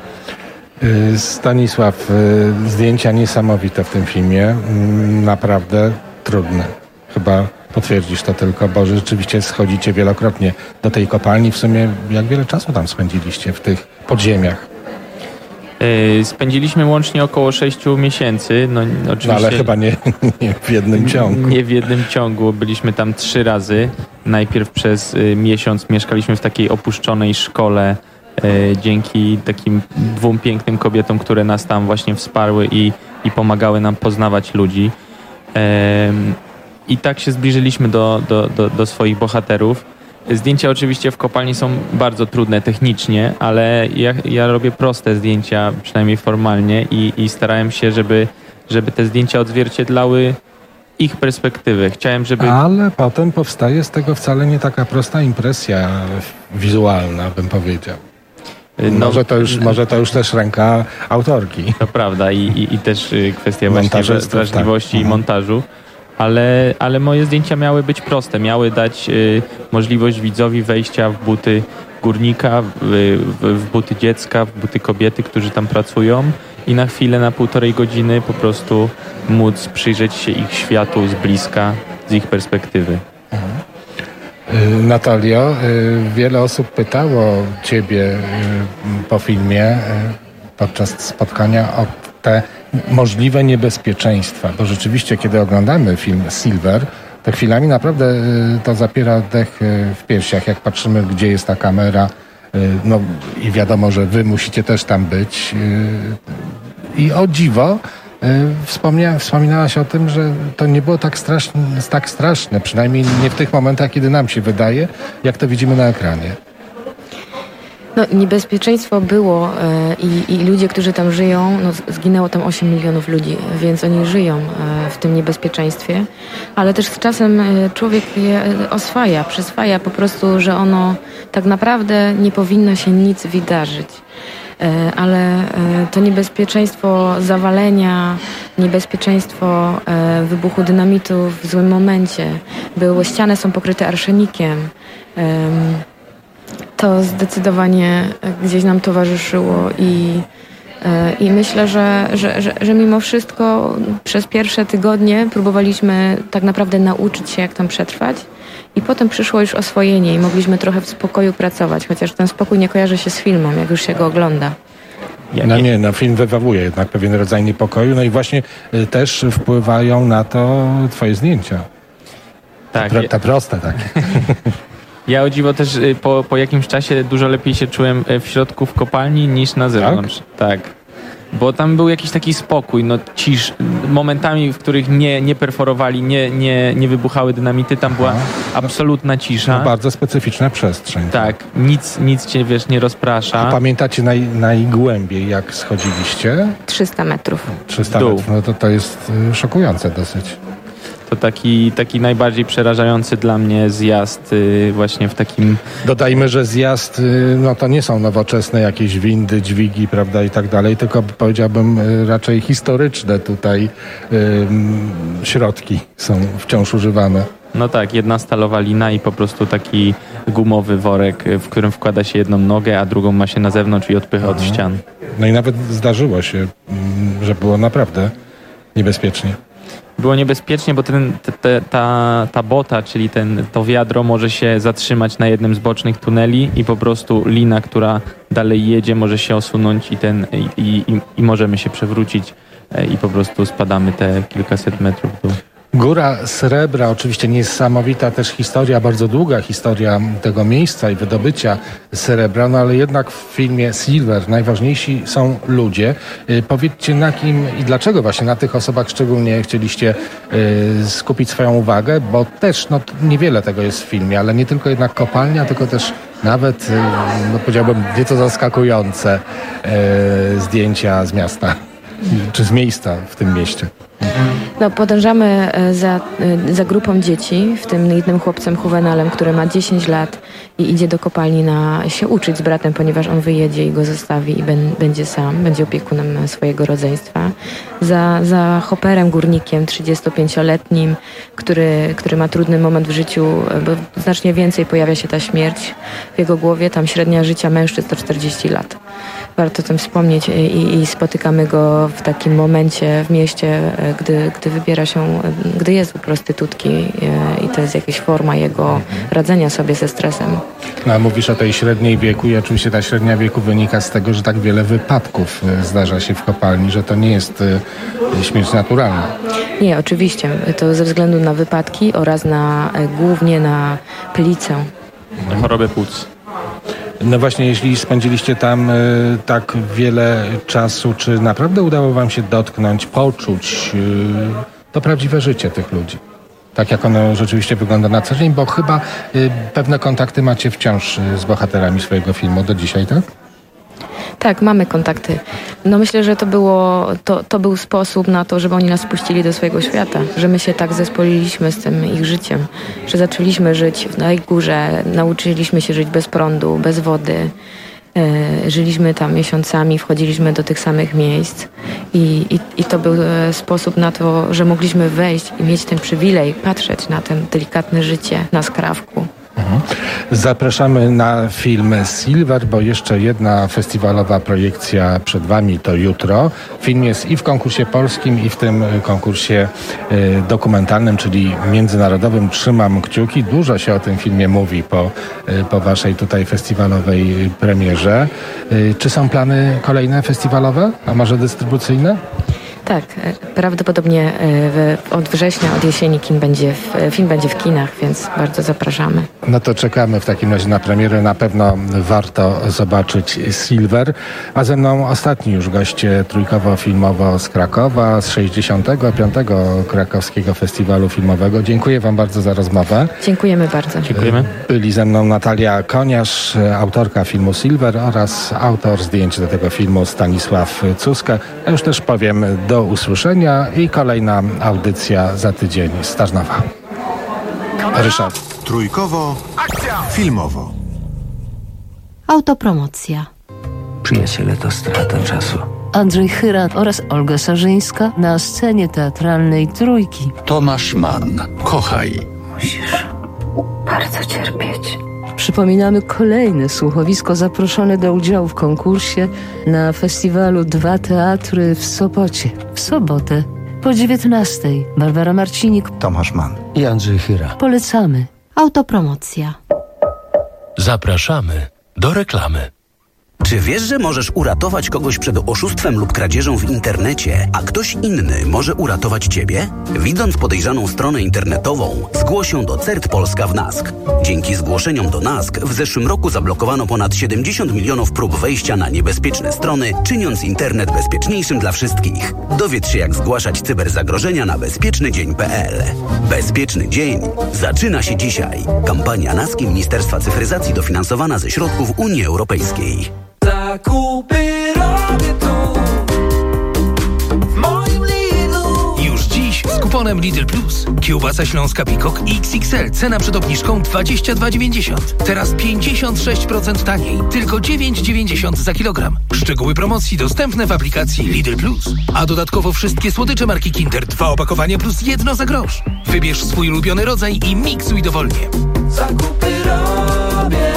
Stanisław, zdjęcia niesamowite w tym filmie, naprawdę trudne. Chyba potwierdzisz to tylko, bo rzeczywiście schodzicie wielokrotnie do tej kopalni. W sumie jak wiele czasu tam spędziliście w tych podziemiach? Spędziliśmy łącznie około sześciu miesięcy. No, oczywiście no ale chyba nie, nie w jednym ciągu. Nie w jednym ciągu. Byliśmy tam trzy razy. Najpierw przez y, miesiąc mieszkaliśmy w takiej opuszczonej szkole y, dzięki takim dwóm pięknym kobietom, które nas tam właśnie wsparły i, i pomagały nam poznawać ludzi. Y, I tak się zbliżyliśmy do, do, do, do swoich bohaterów. Zdjęcia oczywiście w kopalni są bardzo trudne technicznie, ale ja, ja robię proste zdjęcia, przynajmniej formalnie i, i starałem się, żeby, żeby te zdjęcia odzwierciedlały ich perspektywę. Chciałem, żeby... Ale potem powstaje z tego wcale nie taka prosta impresja wizualna, bym powiedział. No, może, to już, może to już też ręka autorki. To prawda i, i, i też kwestia właśnie wrażliwości tak. i montażu. Ale, ale moje zdjęcia miały być proste, miały dać y, możliwość widzowi wejścia w buty górnika, w, w, w buty dziecka, w buty kobiety, którzy tam pracują i na chwilę, na półtorej godziny po prostu móc przyjrzeć się ich światu z bliska, z ich perspektywy. Mhm. Natalio, wiele osób pytało ciebie po filmie podczas spotkania o te możliwe niebezpieczeństwa, bo rzeczywiście, kiedy oglądamy film Silver, to chwilami naprawdę to zapiera dech w piersiach, jak patrzymy, gdzie jest ta kamera, no i wiadomo, że wy musicie też tam być. I o dziwo, wspomnia, wspominałaś o tym, że to nie było tak straszne, tak straszne, przynajmniej nie w tych momentach, kiedy nam się wydaje, jak to widzimy na ekranie. No, niebezpieczeństwo było e, i, i ludzie, którzy tam żyją, no, zginęło tam osiem milionów ludzi, więc oni żyją e, w tym niebezpieczeństwie, ale też z czasem e, człowiek je oswaja, przyswaja po prostu, że ono tak naprawdę nie powinno się nic wydarzyć. E, ale e, to niebezpieczeństwo zawalenia, niebezpieczeństwo e, wybuchu dynamitu w złym momencie, były ściany są pokryte arszenikiem, e, to zdecydowanie gdzieś nam towarzyszyło i, i myślę, że, że, że, że mimo wszystko przez pierwsze tygodnie próbowaliśmy tak naprawdę nauczyć się, jak tam przetrwać i potem przyszło już oswojenie i mogliśmy trochę w spokoju pracować, chociaż ten spokój nie kojarzy się z filmem, jak już się go ogląda. No nie, no film wywołuje jednak pewien rodzaj niepokoju, no i właśnie y, też wpływają na to twoje zdjęcia. Tak. Te, te proste takie. Ja o dziwo też po, po jakimś czasie dużo lepiej się czułem w środku w kopalni niż na zewnątrz. Tak. tak. Bo tam był jakiś taki spokój, no cisz. Momentami, w których nie, nie perforowali, nie, nie, nie wybuchały dynamity, tam była absolutna cisza. No bardzo specyficzna przestrzeń. Tak. Nic, nic cię, wiesz, nie rozprasza. A pamiętacie naj, najgłębiej, jak schodziliście? trzysta metrów. trzysta metrów, no to to jest szokujące dosyć. To taki, taki najbardziej przerażający dla mnie zjazd y, właśnie w takim... Dodajmy, że zjazd, y, no to nie są nowoczesne jakieś windy, dźwigi, prawda, i tak dalej, tylko powiedziałbym y, raczej historyczne tutaj y, środki są wciąż używane. No tak, jedna stalowa lina i po prostu taki gumowy worek, w którym wkłada się jedną nogę, a drugą ma się na zewnątrz i odpycha mhm. od ścian. No i nawet zdarzyło się, że było naprawdę niebezpiecznie. Było niebezpiecznie, bo ten, te, ta, ta bota, czyli ten, to wiadro może się zatrzymać na jednym z bocznych tuneli i po prostu lina, która dalej jedzie, może się osunąć i, ten, i, i, i możemy się przewrócić i po prostu spadamy te kilkaset metrów w dół. Góra Srebra, oczywiście niesamowita też historia, bardzo długa historia tego miejsca i wydobycia srebra, no ale jednak w filmie Silver najważniejsi są ludzie. Yy, powiedzcie, na kim i dlaczego właśnie na tych osobach szczególnie chcieliście yy, skupić swoją uwagę, bo też no, niewiele tego jest w filmie, ale nie tylko jednak kopalnia, tylko też nawet, yy, no powiedziałbym, nieco zaskakujące yy, zdjęcia z miasta, czy z miejsca w tym mieście. No, podążamy za, za grupą dzieci, w tym jednym chłopcem Juvenalem, który ma dziesięć lat i idzie do kopalni na się uczyć z bratem, ponieważ on wyjedzie i go zostawi i ben, będzie sam, będzie opiekunem swojego rodzeństwa. Za, za Hopperem, górnikiem trzydziestopięcioletnim, który, który ma trudny moment w życiu, bo znacznie więcej pojawia się ta śmierć w jego głowie. Tam średnia życia mężczyzn to czterdzieści lat. Warto o tym wspomnieć i, i spotykamy go w takim momencie w mieście, gdy, gdy wybiera się, gdy jest u prostytutki i to jest jakaś forma jego radzenia sobie ze stresem. No, mówisz o tej średniej wieku i oczywiście ta średnia wieku wynika z tego, że tak wiele wypadków zdarza się w kopalni, że to nie jest śmierć naturalna. Nie, oczywiście. To ze względu na wypadki oraz na głównie na plicę. Na chorobę płuc. No właśnie, jeśli spędziliście tam y, tak wiele czasu, czy naprawdę udało wam się dotknąć, poczuć y, to prawdziwe życie tych ludzi? Tak jak ono rzeczywiście wygląda na co dzień, bo chyba y, pewne kontakty macie wciąż y, z bohaterami swojego filmu do dzisiaj, tak? Tak, mamy kontakty. No myślę, że to, było, to, to był sposób na to, żeby oni nas puścili do swojego świata, że my się tak zespoliliśmy z tym ich życiem, że zaczęliśmy żyć na ich górze, nauczyliśmy się żyć bez prądu, bez wody. E, żyliśmy tam miesiącami, wchodziliśmy do tych samych miejsc i, i, i to był e, sposób na to, że mogliśmy wejść i mieć ten przywilej, patrzeć na ten delikatne życie na skrawku. Mhm. Zapraszamy na film Silver, bo jeszcze jedna festiwalowa projekcja przed wami to jutro. Film jest i w konkursie polskim, i w tym konkursie y, dokumentalnym, czyli międzynarodowym. Trzymam kciuki. Dużo się o tym filmie mówi po, y, po waszej tutaj festiwalowej premierze. Y, czy są plany kolejne festiwalowe, a może dystrybucyjne? Tak, prawdopodobnie w, od września, od jesieni film będzie, w, film będzie w kinach, więc bardzo zapraszamy. No to czekamy w takim razie na premierę. Na pewno warto zobaczyć Silver. A ze mną ostatni już goście trójkowo-filmowo z Krakowa, z sześćdziesiątego piątego Krakowskiego Festiwalu Filmowego. Dziękuję wam bardzo za rozmowę. Dziękujemy bardzo. Dziękujemy. Byli ze mną Natalia Koniarz, autorka filmu Silver, oraz autor zdjęć do tego filmu Stanisław Cuska. Ja już też powiem, do usłyszenia i kolejna audycja za tydzień z Tarnowa. Ryszard. Trójkowo, akcja filmowo. Autopromocja. Przyjaciele, to strata czasu. Andrzej Chyra oraz Olga Sarzyńska na scenie teatralnej Trójki. Tomasz Mann. Kochaj. Musisz bardzo cierpieć. Przypominamy kolejne słuchowisko zaproszone do udziału w konkursie na festiwalu Dwa Teatry w Sopocie. W sobotę po dziewiętnastej. Barbara Marcinik, Tomasz Mann i Andrzej Chyra. Polecamy. Autopromocja. Zapraszamy do reklamy. Czy wiesz, że możesz uratować kogoś przed oszustwem lub kradzieżą w internecie, a ktoś inny może uratować ciebie? Widząc podejrzaną stronę internetową, zgłoś ją do C E R T Polska w NASK. Dzięki zgłoszeniom do NASK w zeszłym roku zablokowano ponad siedemdziesiąt milionów prób wejścia na niebezpieczne strony, czyniąc internet bezpieczniejszym dla wszystkich. Dowiedz się, jak zgłaszać cyberzagrożenia na bezpieczny dzień kropka p l. Bezpieczny dzień zaczyna się dzisiaj. Kampania NASK i Ministerstwa Cyfryzacji dofinansowana ze środków Unii Europejskiej. Zakupy robię tu, w moim Lidlu. Już dziś z kuponem Lidl Plus. Kiełbasa śląska Pikok X X L. Cena przed obniżką dwadzieścia dwa dziewięćdziesiąt. Teraz pięćdziesiąt sześć procent taniej. Tylko dziewięć dziewięćdziesiąt za kilogram. Szczegóły promocji dostępne w aplikacji Lidl Plus. A dodatkowo wszystkie słodycze marki Kinder. Dwa opakowania plus jedno za grosz. Wybierz swój ulubiony rodzaj i miksuj dowolnie. Zakupy robię.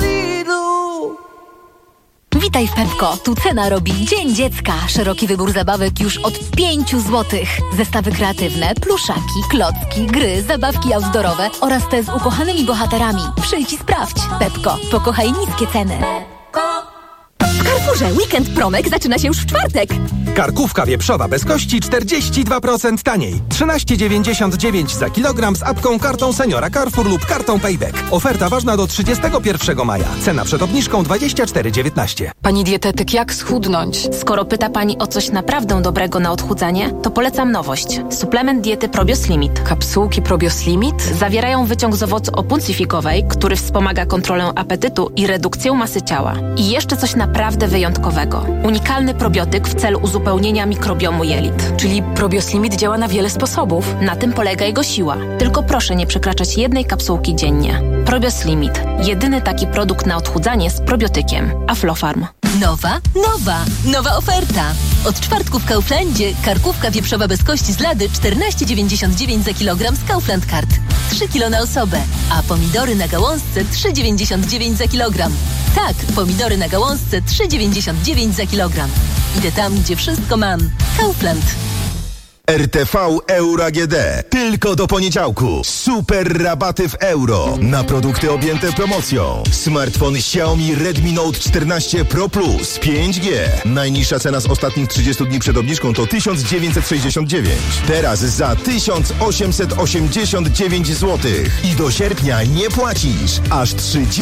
Witaj w Pepko. Tu cena robi Dzień Dziecka. Szeroki wybór zabawek już od pięciu złotych. Zestawy kreatywne, pluszaki, klocki, gry, zabawki outdoorowe oraz te z ukochanymi bohaterami. Przyjdź i sprawdź. Pepko. Pokochaj niskie ceny. Carrefourze weekend promek zaczyna się już w czwartek. Karkówka wieprzowa bez kości czterdzieści dwa procent taniej. trzynaście dziewięćdziesiąt dziewięć za kilogram z apką, kartą Seniora Carrefour lub kartą Payback. Oferta ważna do trzydziestego pierwszego maja. Cena przed obniżką dwadzieścia cztery dziewiętnaście. Pani dietetyk, jak schudnąć? Skoro pyta Pani o coś naprawdę dobrego na odchudzanie, to polecam nowość. Suplement diety Probios Limit. Kapsułki Probios Limit? Zawierają wyciąg z owocu opuncyfikowej, który wspomaga kontrolę apetytu i redukcję masy ciała. I jeszcze coś naprawdę wyjątkowego. Unikalny probiotyk w celu uzupełnienia mikrobiomu jelit. Czyli Probios Limit działa na wiele sposobów. Na tym polega jego siła. Tylko proszę nie przekraczać jednej kapsułki dziennie. Probios Limit. Jedyny taki produkt na odchudzanie z probiotykiem. Aflofarm. Nowa, nowa, nowa oferta. Od czwartku w Kauflandzie karkówka wieprzowa bez kości z lady czternaście dziewięćdziesiąt dziewięć za kilogram z Kaufland Card. trzy kilo na osobę, a pomidory na gałązce trzy dziewięćdziesiąt dziewięć za kilogram. Tak, pomidory na gałązce trzy dziewięćdziesiąt dziewięć za kilogram. Idę tam, gdzie wszystko mam. Kaufland. R T V Euro A G D. Tylko do poniedziałku. Super rabaty w euro na produkty objęte promocją. Smartfon Xiaomi Redmi Note czternaście Pro Plus pięć G. Najniższa cena z ostatnich trzydziestu dni przed obniżką to tysiąc dziewięćset sześćdziesiąt dziewięć. Teraz za tysiąc osiemset osiemdziesiąt dziewięć złotych. I do sierpnia nie płacisz. Aż trzydzieści